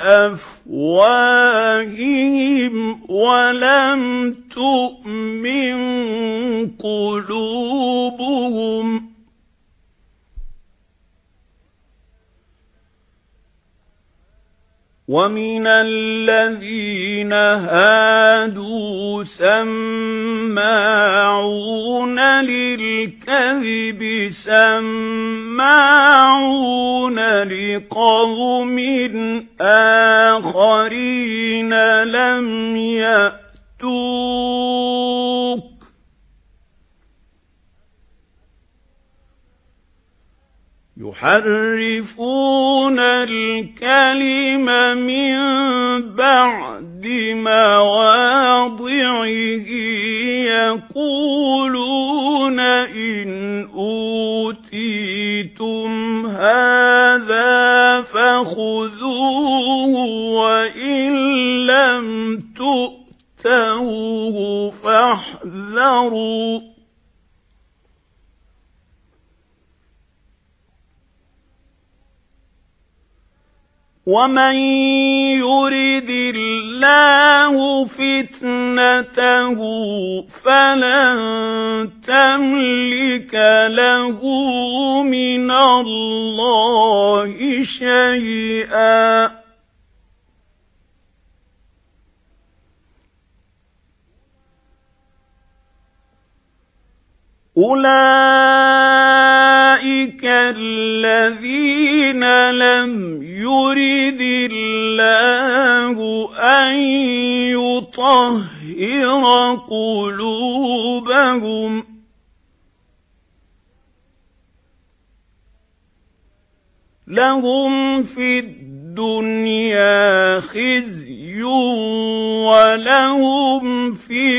بأفواههم ولم تؤمن قلوبهم ومن الذين هادوا سماعون للكذب سماعون لقوم آخرين لم يأتوك يحرفون الكلم من بعد مواضعه يقولون إن أوتيتم هذا فخذوه وإن لم تؤتوه فاحذروا ومن يرد الله فتنته فلن تملك له من الله شيئا أولئك الذين لم يرد الله أن يطهر قلوبهم لهم في الدنيا خزي ولهم في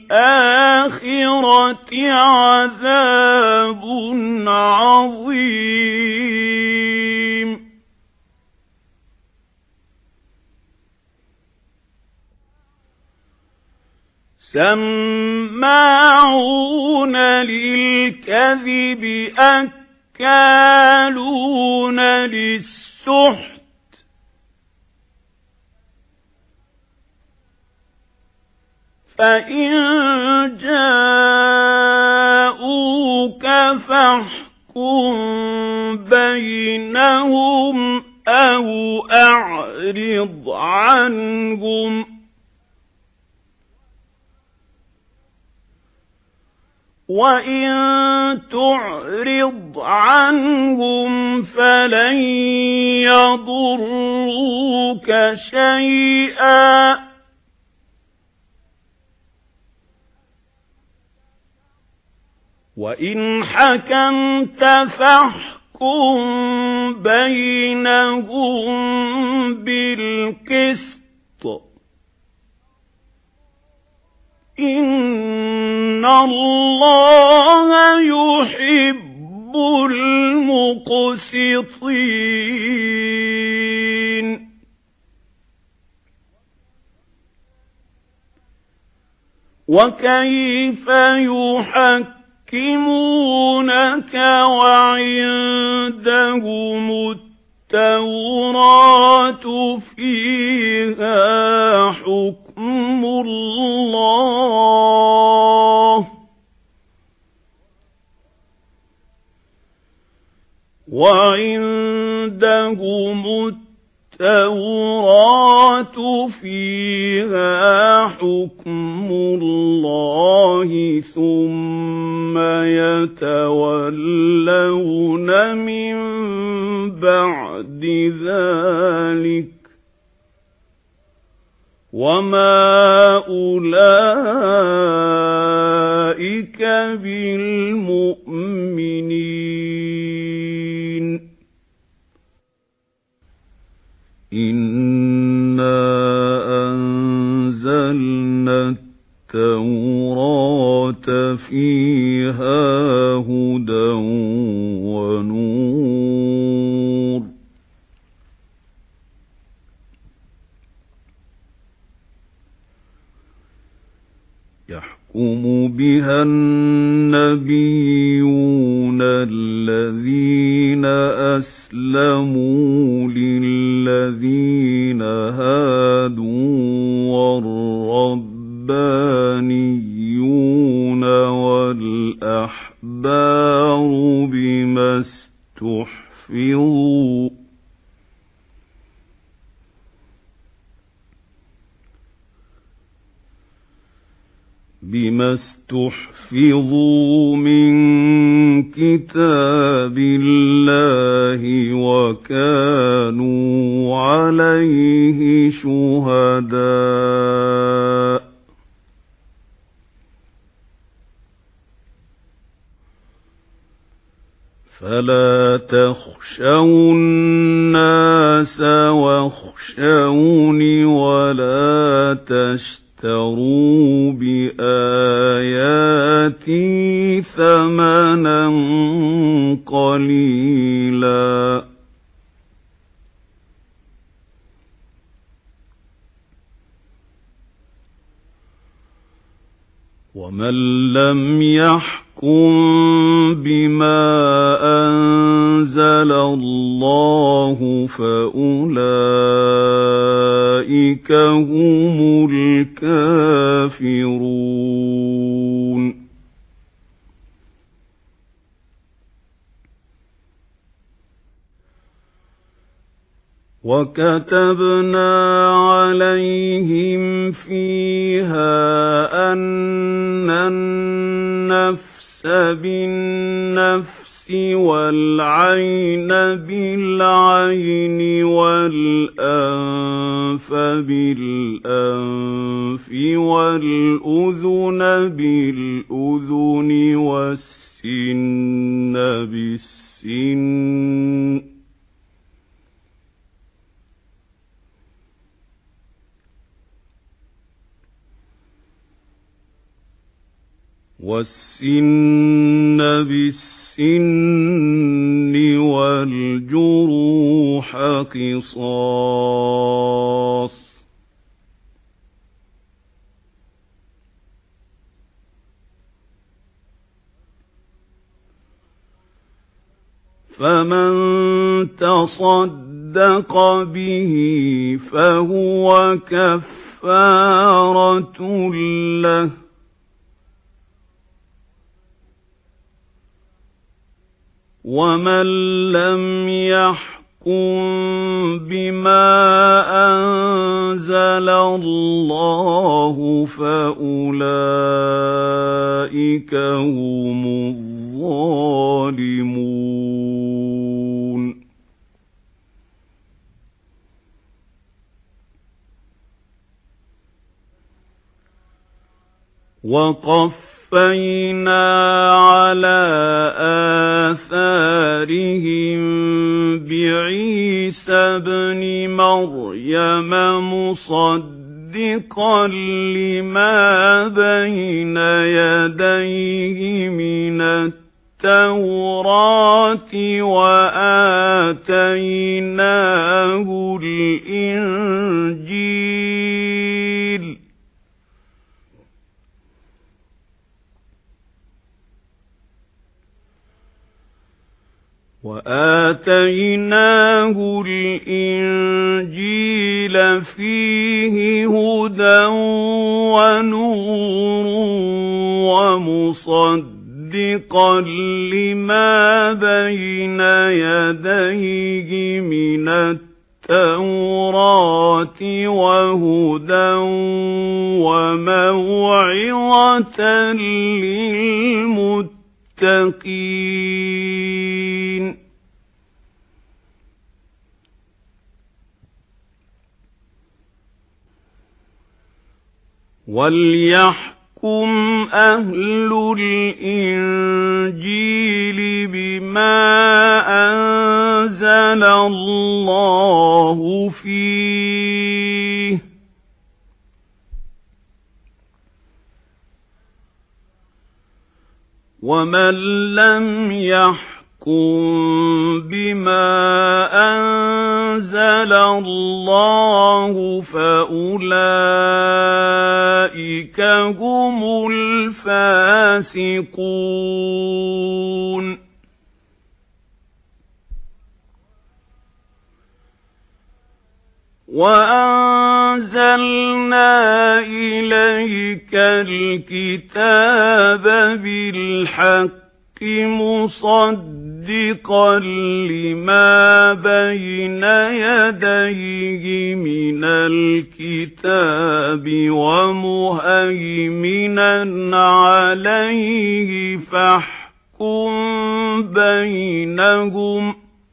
الآخرة عذاب عظيم. سماعون للكذب أكالون للسحت فإن جاءوك فاحكم بينهم أو أعرض عنهم وَإِن تُعْرِضْ عَنْهُمْ فَلَن يَضُرُّوكَ شَيْئًا وَإِنْ حَكَمْتَ فَاحْكُم بَيْنَهُم بِالْقِسْطِ إِنَّ اللَّهَ يُحِبُّ الْمُقْسِطِينَ وَكَيْفَ يُحَكِّمُونَكَ وَعِندَهُمُ التَّوْرَاةُ فِيهَا حُكْمُ اللَّهِ وَعِندَهُمُ التَّوْرَاةُ فِيهَا حُكْمُ اللَّهِ ثُمَّ يَتَوَلَّوْنَ مِن بَعْدِ ذَلِكَ وَمَا أُولَئِكَ بِالْمُؤْمِنِينَ إِنَّا أَنزَلْنَا التَّوْرَاةَ فِيهَا هُدًى وَنُورٌ يَحْكُمُ بِهَا النَّبِيُّونَ الَّذِينَ أَسْلَمُوا لِلَّذِينَ هَادُوا وَالرَّبَّانِيُّونَ وَالْأَحْبَارُ بِمَا اسْتُحْفِظُوا بما استحفظوا من كتاب الله وكانوا عليه شهداء فلا تخشوا الناس واخشوني ولا تشتروا اشْتَرُوا بِآيَاتِي ثَمَنًا قَلِيلًا وَمَن لَّمْ يَحْكُم بِمَا أَنزَلَ اللَّهُ فَأُولَئِكَ هُمُ الْكَافِرُونَ وَكَتَبْنَا عَلَيْهِمْ فِيهَا أَنَّ النَّفْسَ بِالنَّفْسِ وَالْعَيْنَ بِالْعَيْنِ وَالْأَنفَ بِالْأَنفِ وَالْأُذُنَ بِالْأُذُنِ وَالسِّنَّ بِالسِّنِّ وَالسِّنَّ بِالسِّنِّ وَالْجُرُوحَ قِصَاصٌ فَمَن تَصَدَّقَ بِهِ فَهُوَ كَفَّارَةٌ لَّهُ وَمَن لَّمْ يَحْكُم بِمَا أَنزَلَ اللَّهُ فَأُولَٰئِكَ فأولئك هم الظالمون. وقفينا على آثارهم بعيسى ابن مريم مصدقا لما بين يديه من التوراة وآتيناه الإنجيل وآتيناه الإنجيل فيه هدى ونور ومصدقا لما بين يديه من التوراة وهدى وموعظة للمتقين. وليحكم أهل الإنجيل بما أنزل الله فيه ومن لم يحكم بما أنزل الله فأولئك هم الفاسقون. وأنزلنا إليك الكتاب بالحق مصدقا لما بين يديه من الكتاب ومهيمنا عليه فاحكم بينهم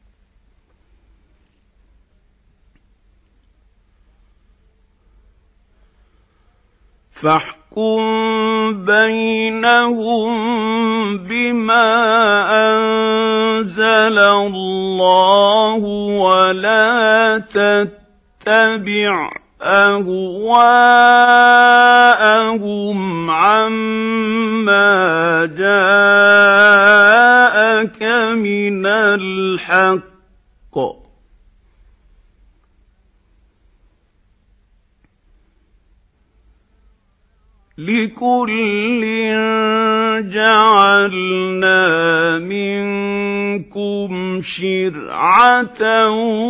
فاحكم بينهم بما أنزل الله ولا تتبع أهواءهم عما جاءك من الحق لكل جعلنا منكم شرعة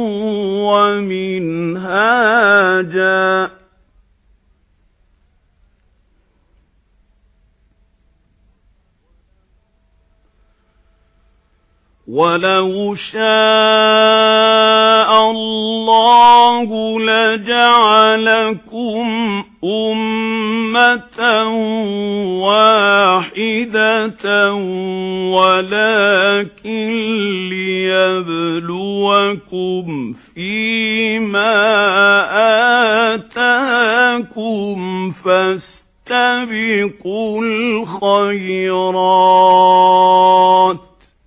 ومنهاجا ولو شاء الله لجعلكم أمة واحدة ولكن ليبلوكم فيما آتاكم فاستبقوا الخيرات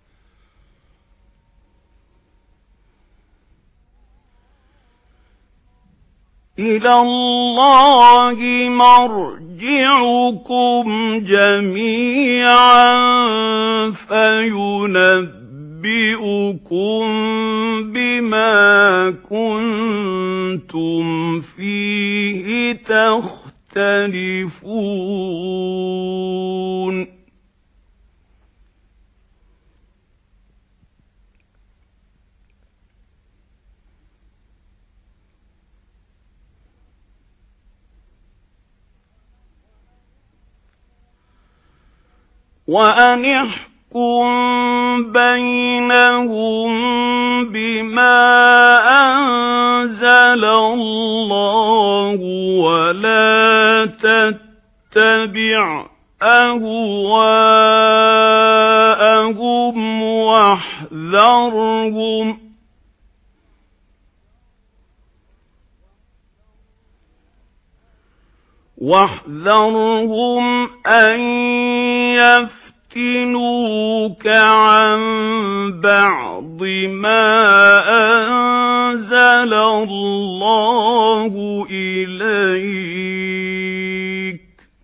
إلى الله مرجعكم جميعا فينبئكم بما كنتم فيه تختلفون. وأن احكم بينهم بما أنزل الله ولا تتبع أهواءهم واحذرهم واحذرهم أن يفتنوك عن بعض ما أنزل الله إليك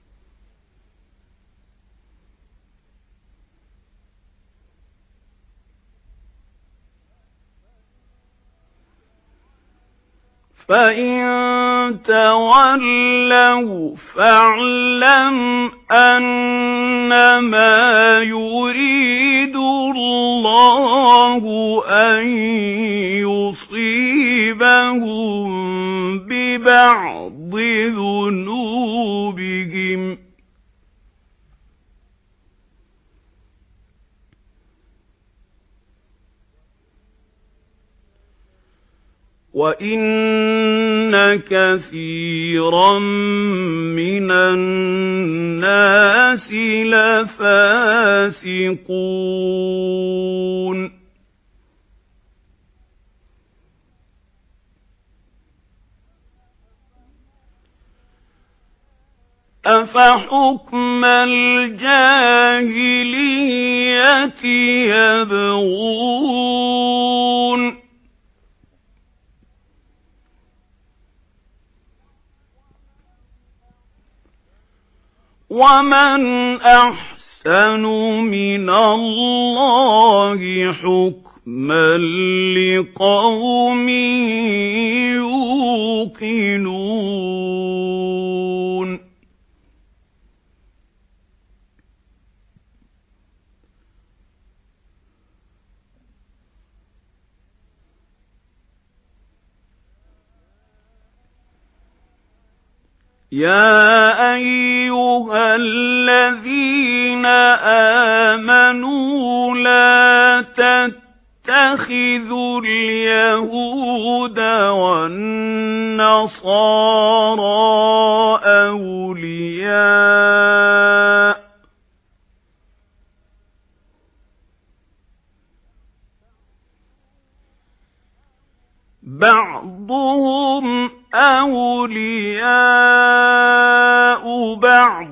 فإن تولوا فاعلم أنما يريد الله أن يصيبهم ببعض ذنوبهم وَإِنَّ كَثِيرًا مِنَ النَّاسِ لَفَاسِقُونَ أَفَحُكْمَ الْجَاهِلِيَّةِ يَبْغُونَ وَمَنْ أَحْسَنُ مِنَ اللَّهِ حُكْمًا لِقَوْمٍ يُوقِنُونَ يَا أَيُّهَا الَّذِينَ آمَنُوا لَا تَتَّخِذُوا الْيَهُودَ وَالنَّصَارَىٰ أَوْلِيَاءَ بَعْضُهُمْ أَوْلِيَاءُ بَعْضٍ ۚ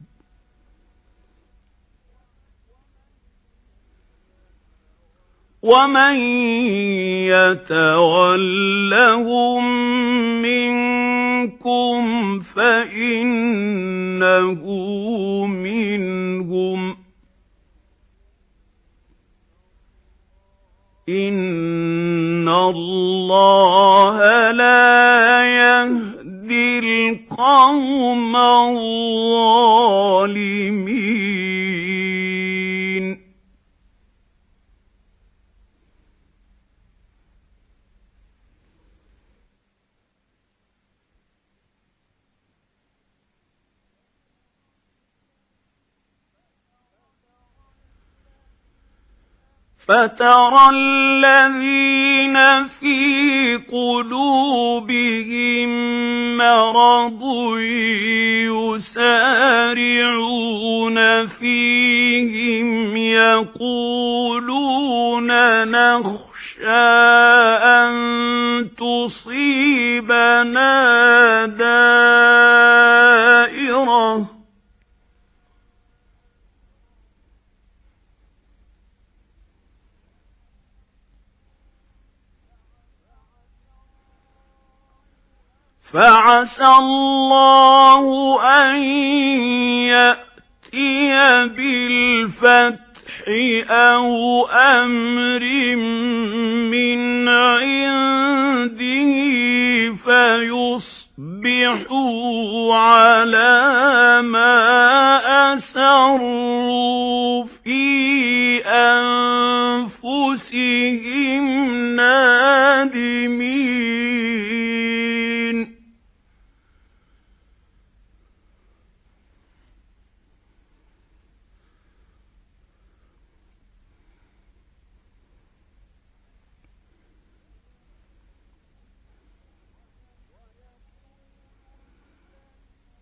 وَمَن يَتَوَلَّهُم مِّنكُمْ فَإِنَّهُ مِنْهُمْ ۗ إِنَّ اللَّهَ لَا يَهْدِي الْقَوْمَ الظَّالِمِينَ فَتَرَى الَّذِينَ فِي قُلُوبِهِم مَّرَضٌ يُسَارِعُونَ فِيهِمْ يَقُولُونَ نَخْشَىٰ أَن تُصِيبَنَا دَائِرَةٌ ۚ فَعَسَى اللَّهُ أَن يَأْتِيَ بِالْفَتْحِ أَوْ أَمْرٍ مِّنْ عِندِهِ فَيُصْبِحُوا عَلَىٰ مَا أَسَرُّوا فِي أَنفُسِهِمْ نَادِمِينَ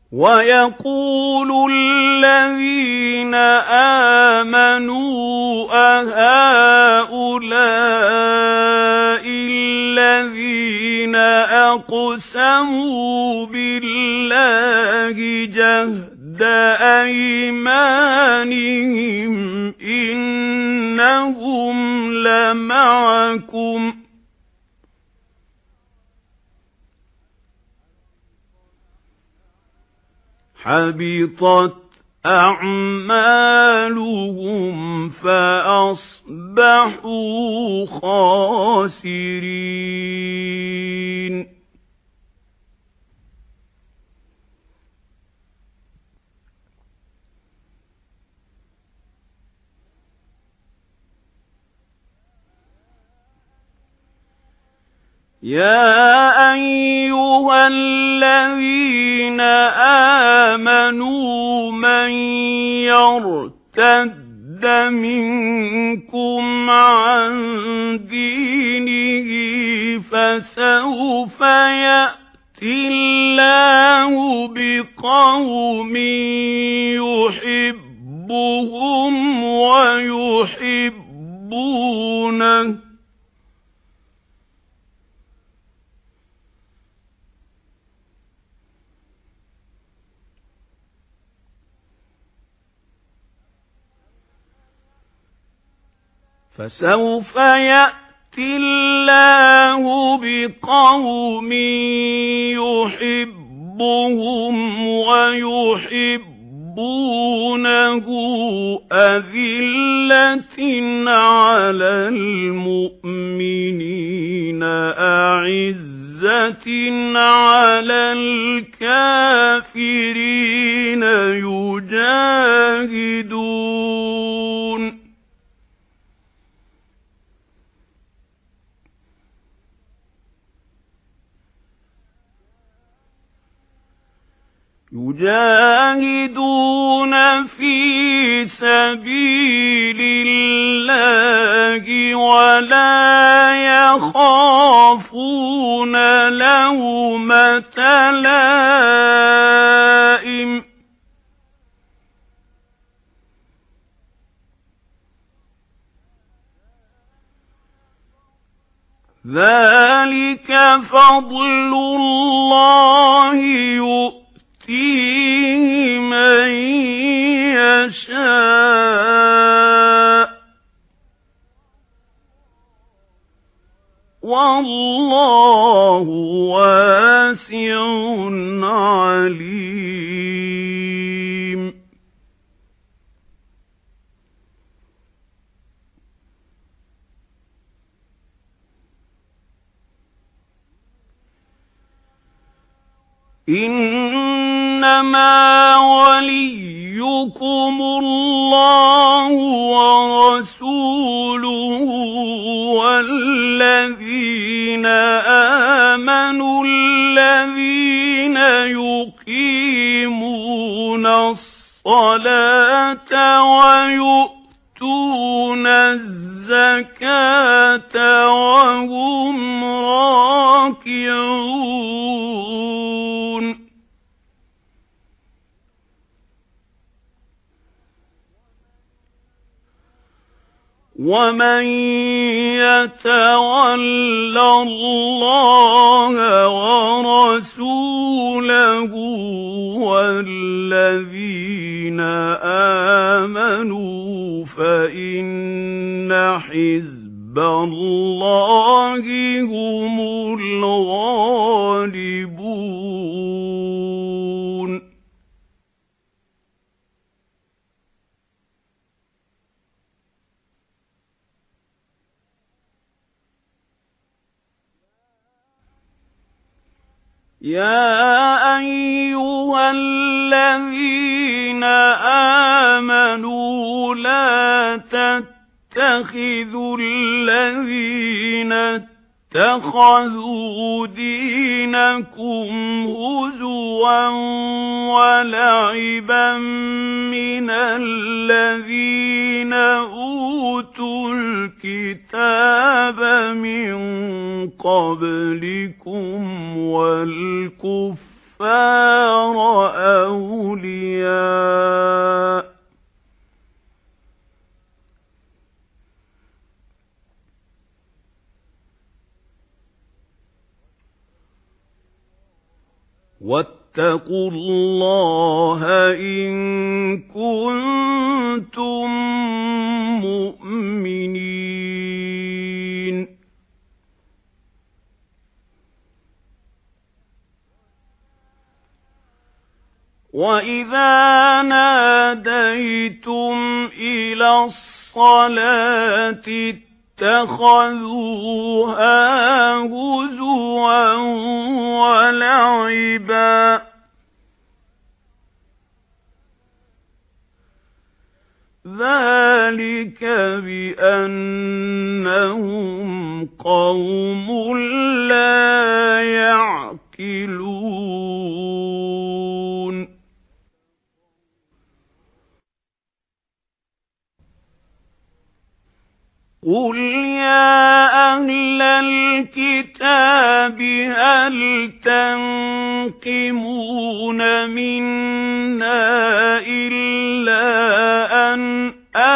وَيَقُولُ الَّذِينَ آمَنُوا أَهَؤُلَاءِ الَّذِينَ أَقْسَمُوا بِاللَّهِ جَهْدَ أَيْمَانِهِمْ إِنَّهُمْ لَمَعَكُمْ حَبِطَتْ أَعْمَالُهُمْ فَأَصْبَحُوا خَاسِرِينَ يَا أَيُّهَا الَّذِينَ آمَنُوا مَن يَرْتَدَّ مِنكُمْ عَن دِينِهِ فَسَوْفَ يَأْتِي اللَّهُ بِقَوْمٍ يُحِبُّهُمْ وَيُحِبُّونَهُ فَسَوْفَ يَأْتِي اللَّهُ بِقَوْمٍ يُحِبُّهُمْ وَيُحِبُّونَهُ أَذِلَّةٍ عَلَى الْمُؤْمِنِينَ أَعِزَّةٍ عَلَى الْكَافِرِينَ يُجَاهِدُونَ يُجَاهِدُونَ فِي سَبِيلِ اللَّهِ وَلَا يَخَافُونَ لَوْمَةَ لَائِمٍ ذَلِكَ فَضْلُ اللَّهِ يُؤْتِيهِ مَن يَشَاءُ وَاللَّهُ وَاسِعٌ عَلِيمٌ إِنَّمَا وَلِيُّكُمُ اللَّهُ وَرَسُولُهُ وَالَّذِينَ آمَنُوا الَّذِينَ يُقِيمُونَ الصَّلَاةَ وَيُؤْتُونَ الزَّكَاةَ وَهُمْ رَاكِعُونَ وَمَن يَتَوَلَّ اللَّهَ وَرَسُولَهُ وَالَّذِينَ آمَنُوا فَإِنَّ حِزْبَ اللَّهِ هُمُ الْغَالِبُونَ يَا أَيُّهَا الَّذِينَ آمَنُوا لَا تَتَّخِذُوا الَّذِينَ اتَّخَذُوا دِينَكُمْ هُزُوًا وَلَعِبًا مِنَ الَّذِينَ أُوتُوا الْكِتَابَ مِنْ قَبْلِكُمْ وَالْكُفَّارَ الْكُفَّارَ أَوْلِيَاءَ وَاتَّقُوا اللَّهَ إِن كُنتُم مُّؤْمِنِينَ وَإِذَا نَادَيْتُمْ إِلَى الصَّلَاةِ اتَّخَذُوهَا هُزُوًا وَلَعِبًا ذَلِكَ بِأَنَّهُمْ قَوْمٌ لَّا يَعْقِلُونَ قُلْ يَا أَهْلَ الْكِتَابِ هَلْ تَنقِمُونَ مِنَّا إِلَّا أَنْ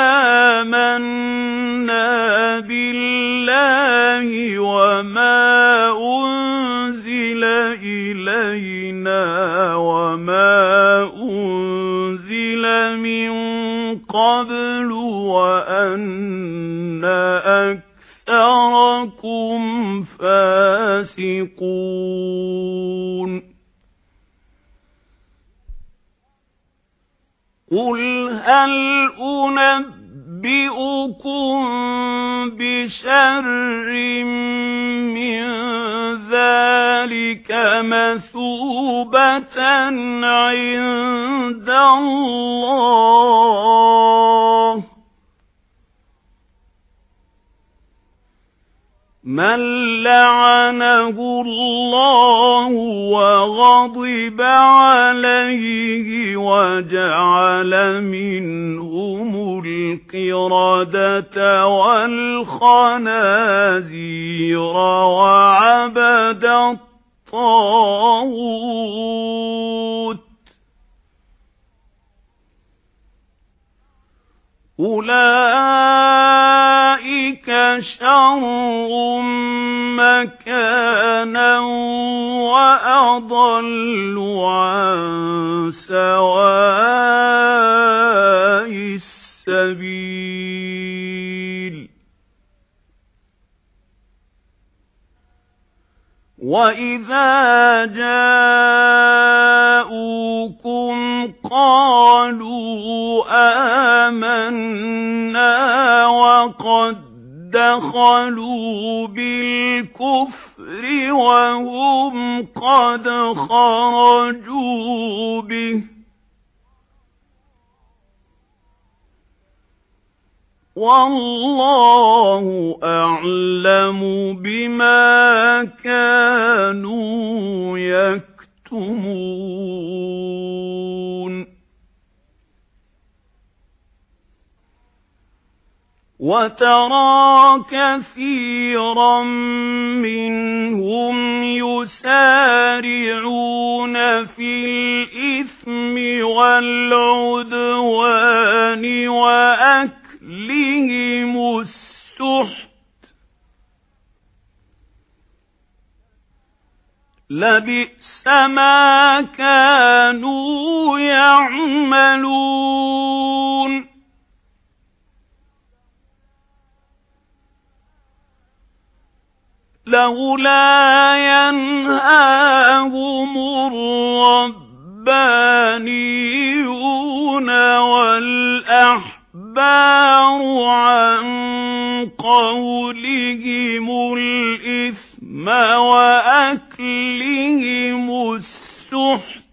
آمَنَّا بِاللَّهِ وَمَا أُنزِلَ إِلَيْنَا وَمَا أُنزِلَ مِن قَبْلُ وَأَنَّ أَكْثَرَكُمْ فَاسِقُونَ قُلْ هَلْ أُنَبِّئُكُم بِشَرٍّ مِّن ذَلِكَ مَثُوبَةً عِندَ اللَّهِ مَن لَّعَنَهُ اللَّهُ وَغَضِبَ عَلَيْهِ وَجَعَلَ مِنْهُمُ الْقِرَدَةَ وَالْخَنَازِيرَ وَعَبَدَ الطَّاغُوتَ أُولَئِكَ شَرٌّ مَّكَانًا وَأَضَلُّ عَن سَوَاءِ السَّبِيلِ وَإِذَا جَاءُوكُمْ قَالُوا آمَنَّا وَقَدْ دَخَلُوا بِالْكُفْرِ وَهُمْ قَدْ خَرَجُوا بِهِ وَاللَّهُ أَعْلَمُ بِمَا كَانُوا يَكْتُمُونَ وَتَرَى كَثِيرًا مِّنْهُمْ يُسَارِعُونَ فِي الْإِثْمِ وَالْعُدْوَانِ وَأَكْلِهِمُ السُّحْتَ لَبِئْسَ مَا كَانُوا يَعْمَلُونَ لَوْلَا يَنْهَاهُمُ الرَّبَّانِيُّونَ وَالْأَحْبَارُ عَنْ قَوْلِهِمُ الْإِثْمَ وَأَكْلِهِمُ السُّحْتَ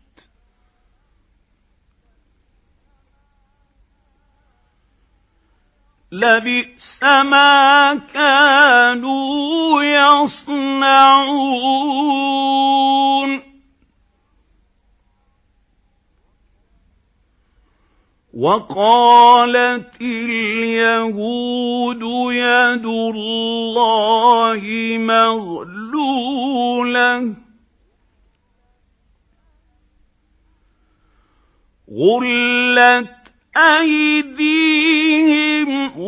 لَبِئْسَ مَا كَانُوا يَصْنَعُونَ وَقَالَتِ الْيَهُودُ يَدُ اللَّهِ مَغْلُولَةٌ غلت أيديهم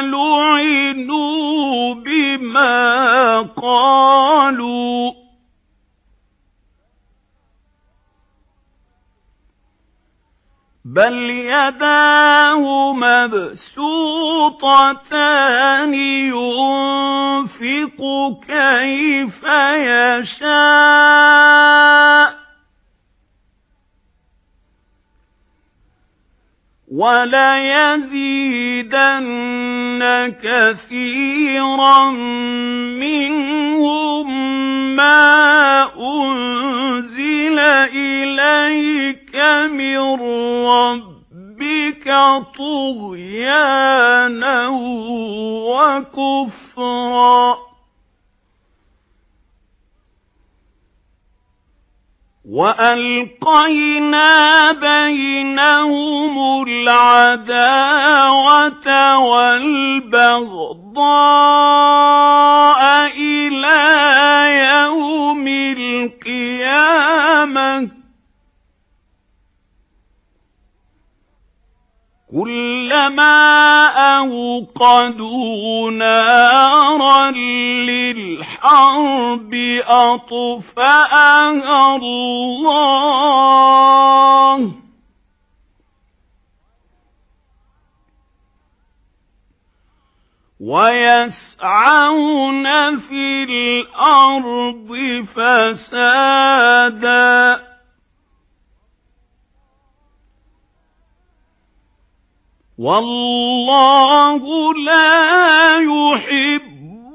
ولعنوا بما قالوا بل يداه مبسوطتان ينفق كيف يشاء وليزيدن كثيرا منهم ما أنزل إليك من ربك طغيانا وكفرا وألقينا بينهم العداوة والبغضاء إلى يوم القيامة كلما أوقدوا نارا للحرب أطفأها الله ويسعون في الأرض فسادا والله لا يحب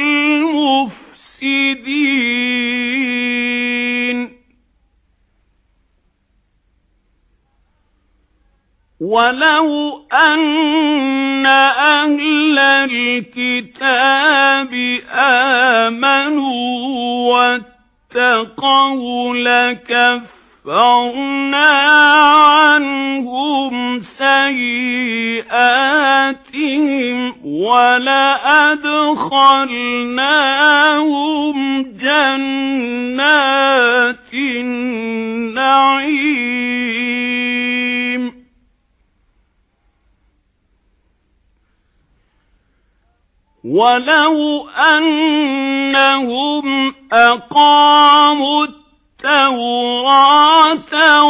المفسدين ولو أن أهل الكتاب آمنوا واتقوا لكفرنا عنهم سيئاتهم ولأدخلناهم جنات النعيم ولو أنهم أقاموا التوراة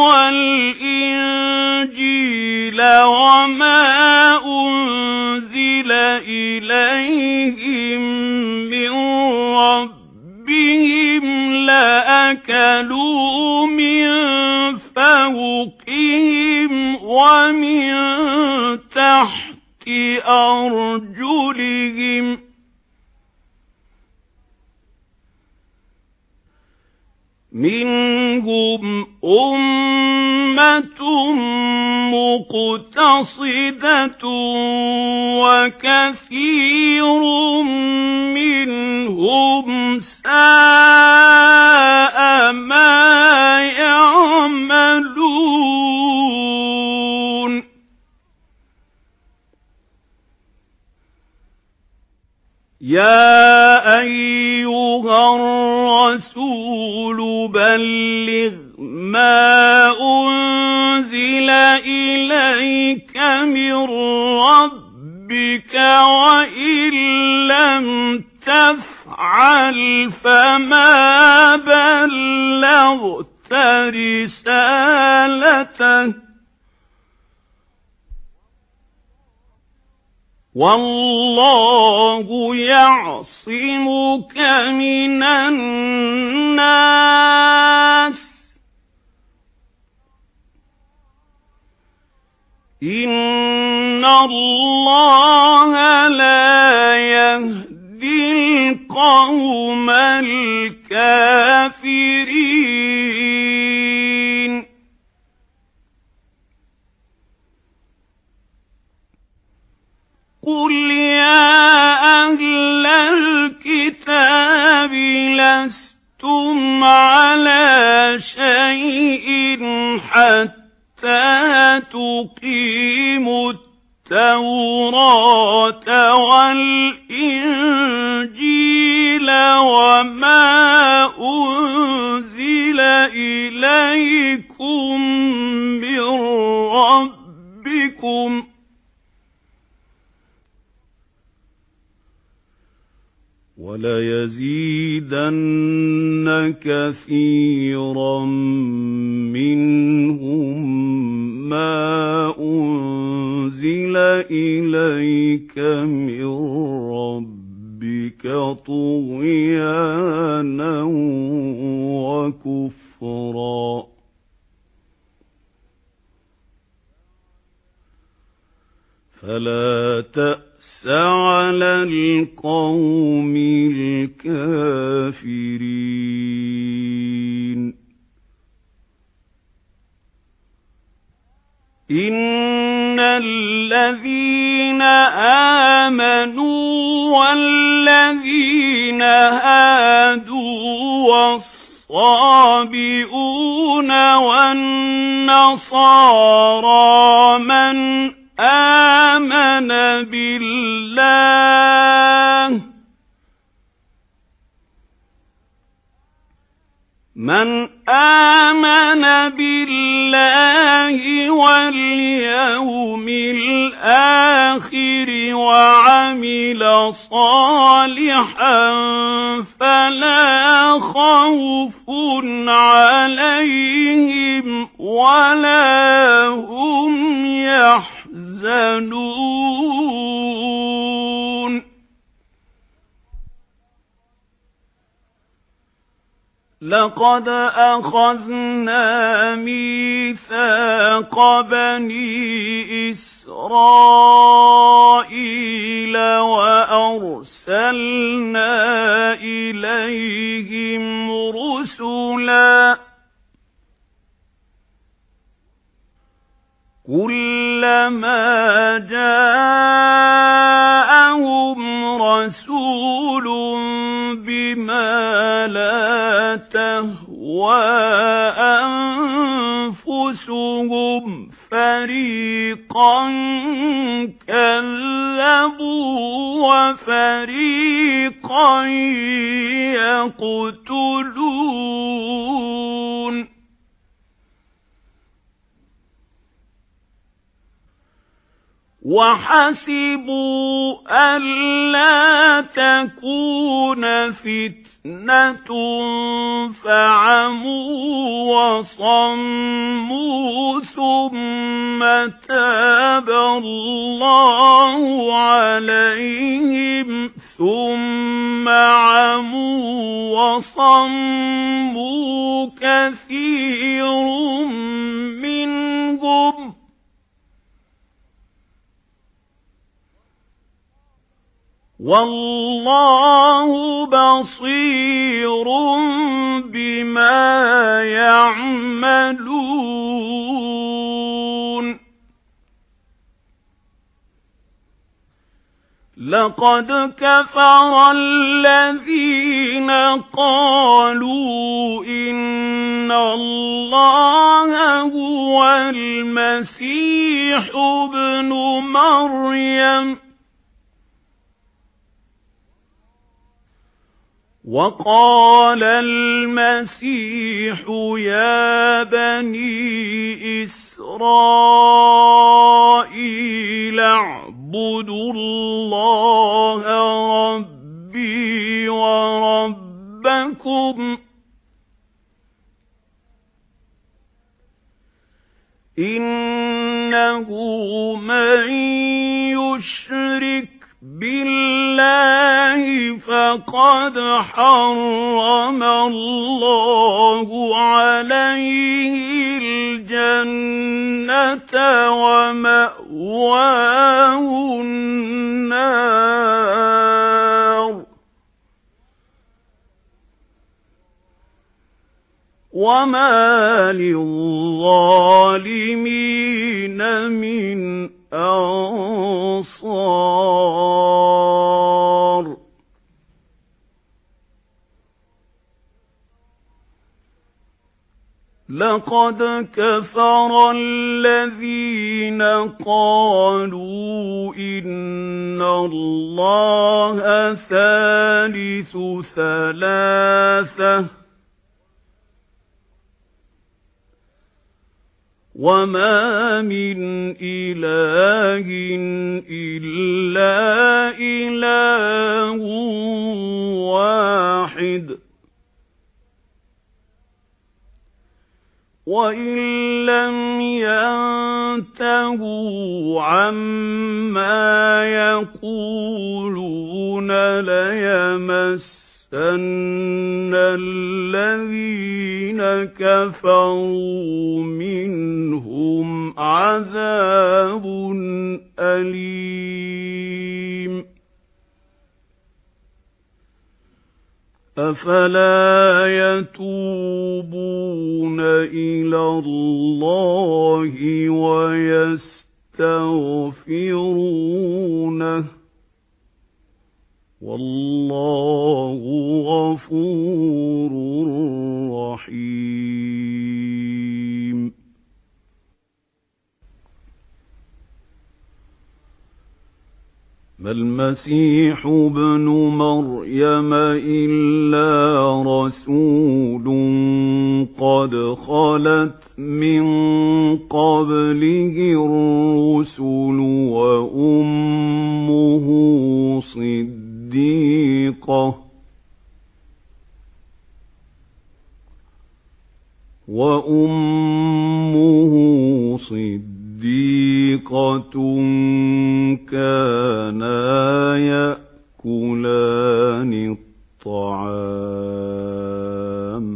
والإنجيل وما أنزل إليهم من ربهم لأكلوا من فوقهم ومن تحت أرجلهم منهم أمة مقتصدة وكثير منهم ساء ما يعملون يا أيها الرسول بلغ ما أنزل إليك من ربك وإن لم تفعل فما بلغت رسالته والله يعصمك من الناس إن الله لا يهدي القوم الكافرين قل يا أهل الكتاب لستم على شيء حتى تقيموا التوراة والإنجيل وما أنزل إليكم من ربكم وَلَيَزِيدَنَّ كَثِيرًا مِّنْهُم مَّا أُنزِلَ إِلَيْكَ مِن رَّبِّكَ طُغْيَانًا وَكُفْرًا فَلَا تَأْسَ عَلَى الْقَوْمِ الْكَافِرِينَ إِنَّ الَّذِينَ آمَنُوا وَالَّذِينَ هَادُوا وَالصَّابِئُونَ وَالنَّصَارَىٰ مَنْ آمَنَ بِاللَّهِ مَنْ آمَنَ بِاللَّهِ وَالْيَوْمِ الْآخِرِ وَعَمِلَ صَالِحًا فَلَا خَوْفٌ عَلَيْهِمْ وَلَا هُمْ يَحْزَنُونَ لَقَدْ أَخَذْنَا مِيثَاقَ بَنِي إِسْرَائِيلَ وَأَرْسَلْنَا إِلَيْهِمْ رُسُلًا كُلَّمَا جَاءَهُمْ رَسُولٌ بِمَا لَا تَهْوَىٰ أَنفُسُهُمْ فَرِيقًا كَذَّبُوا وَفَرِيقًا يَقْتُلُونَ وَحَسِبُوا أَلَّا تَكُونَ فِتْنَةٌ فَعَمُوا وَصَمُّوا ثُمَّ تَابَ اللَّهُ عَلَيْهِمْ ثُمَّ عَمُوا وَصَمُّوا كَثِيرٌ مِّنْهُمْ وَاللَّهُ بَصِيرٌ بِمَا يَعْمَلُونَ لَقَدْ كَفَرَ الَّذِينَ قَالُوا إِنَّ اللَّهَ هُوَ الْمَسِيحُ ابْنُ مَرْيَمَ وَقَالَ الْمَسِيحُ يَا بَنِي إِسْرَائِيلَ اعْبُدُوا اللَّهَ رَبِّي وَرَبَّكُمْ إِنَّهُ مَن يُشْرِكْ بِاللَّهِ فَقَدْ حَرَّمَ اللَّهُ عَلَيْهِ الْجَنَّةَ وَمَأْوَاهُ النَّارُ وَمَا لِلظَّالِمِينَ مِنْ أَنصَارٍ لَقَدْ كَفَرَ الَّذِينَ قَالُوا إِنَّ اللَّهَ ثَالِثُ ثَلَاثَةٍ وَمَا مِنْ إِلَٰهٍ إِلَّا إِلَٰهٌ وَاحِدٌ وَإِن لَّمْ يَنتَهُوا عَمَّا يَقُولُونَ لَيَمَسَّنَّ الَّذِينَ كَفَرُوا مِنْهُمْ عَذَابٌ أَلِيمٌ أَفَلَا يَتُوبُونَ إِلَى اللَّهِ وَيَسْتَغْفِرُونَهُ وَاللَّهُ غَفُورٌ رَّحِيمٌ مَا الْمَسِيحُ ابْنُ مَرْيَمَ إِلَّا رَسُولٌ قَدْ خَلَتْ مِن قَبْلِهِ الرُّسُلُ وَأُمُّهُ صِدِّيقَةٌ وَأُمُّهُ صِدِّيقَةٌ كَانَا يَأْكُلَانِ الطَّعَامَ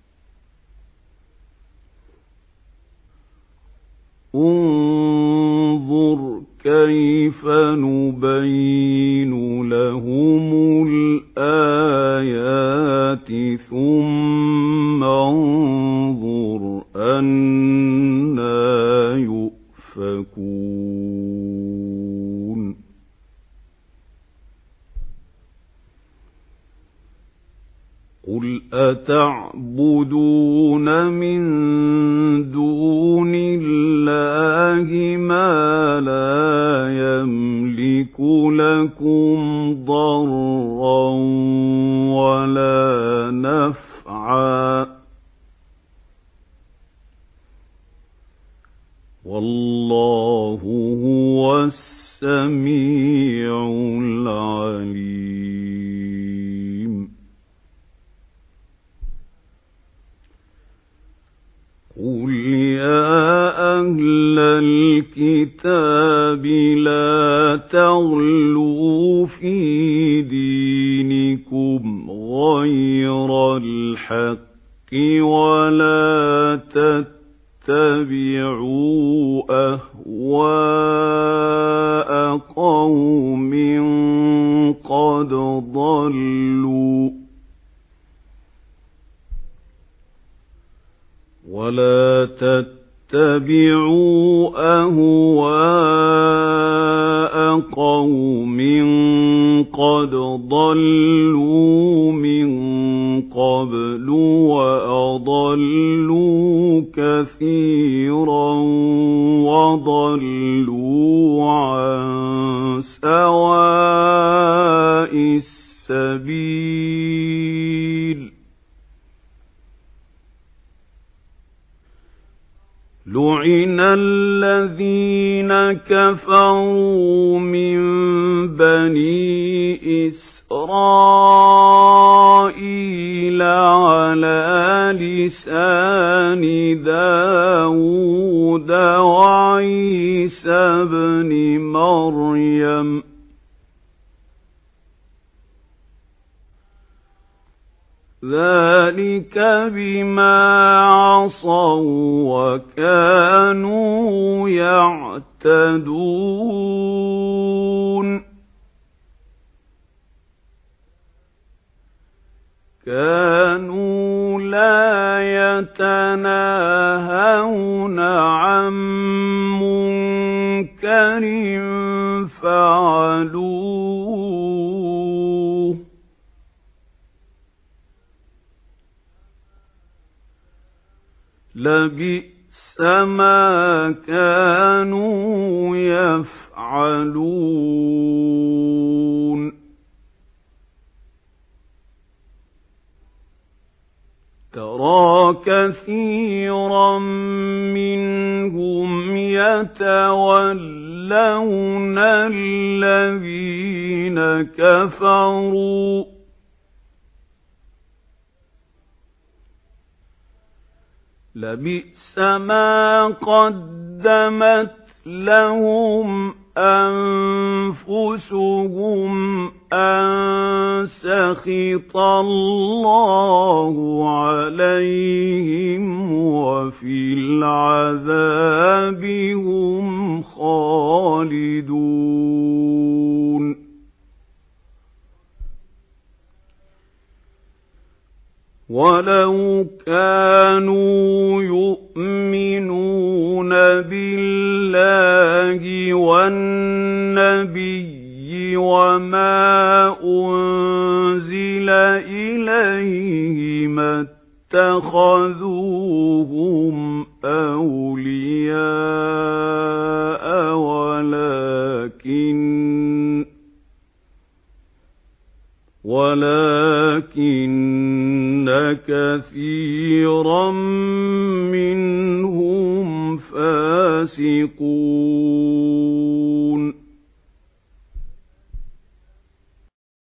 انظُرْ كَيْفَ نُبَيِّنُ لَهُمُ الْآيَاتِ ثُمَّ انظُرْ أَنَّىٰ يُؤْفَكُونَ قُلْ أَتَعْبُدُونَ مِن دُونِ اللَّهِ مَا لَا يَمْلِكُ لَكُمْ ضَرًّا وَلَا نَفْعًا وَاللَّهُ هُوَ السَّمِيعُ الْعَلِيمُ قُلْ يَا أَهْلَ الْكِتَابِ لَا تَغْلُوا فِي دِينِكُمْ غَيْرَ الْحَقِّ وَلَا تَتَّبِعُوا أَهْوَاءَ قَوْمٍ قَدْ ضَلُّوا وَلَا تَتَّبِعُوا أَهْوَاءَ قَوْمٍ قَدْ ضَلُّوا مِن قَبْلُ وَأَضَلُّوا كَثِيرًا وَضَلُّوا عَن سَوَاءِ السَّبِيلِ لُعِنَ الَّذِينَ كَفَرُوا مِن بَنِي إِسْرَائِيلَ عَلَىٰ لِسَانِ دَاوُودَ وَعِيسَى ابْنِ مَرْيَمَ ذَلِكَ بِمَا عَصَوا وَكَانُوا يَعْتَدُونَ كَانُوا لَا يَتَنَاهَوْنَ عَن مُّنكَرٍ فَعَلُوهُ لَبِئْسَ مَا كَانُوا يَفْعَلُونَ تَرَىٰ كَثِيرًا مِّنْهُمْ وهم يتولون الذين كفروا لبئس ما قدمت لهم أنفسهم أن سخط الله عليهم وفي العذاب هم خالدون ولو كانوا يؤمنون بالله والنبي وما أنزل إليه ما اتخذوهم أولياء ولكن ولكن كثيرا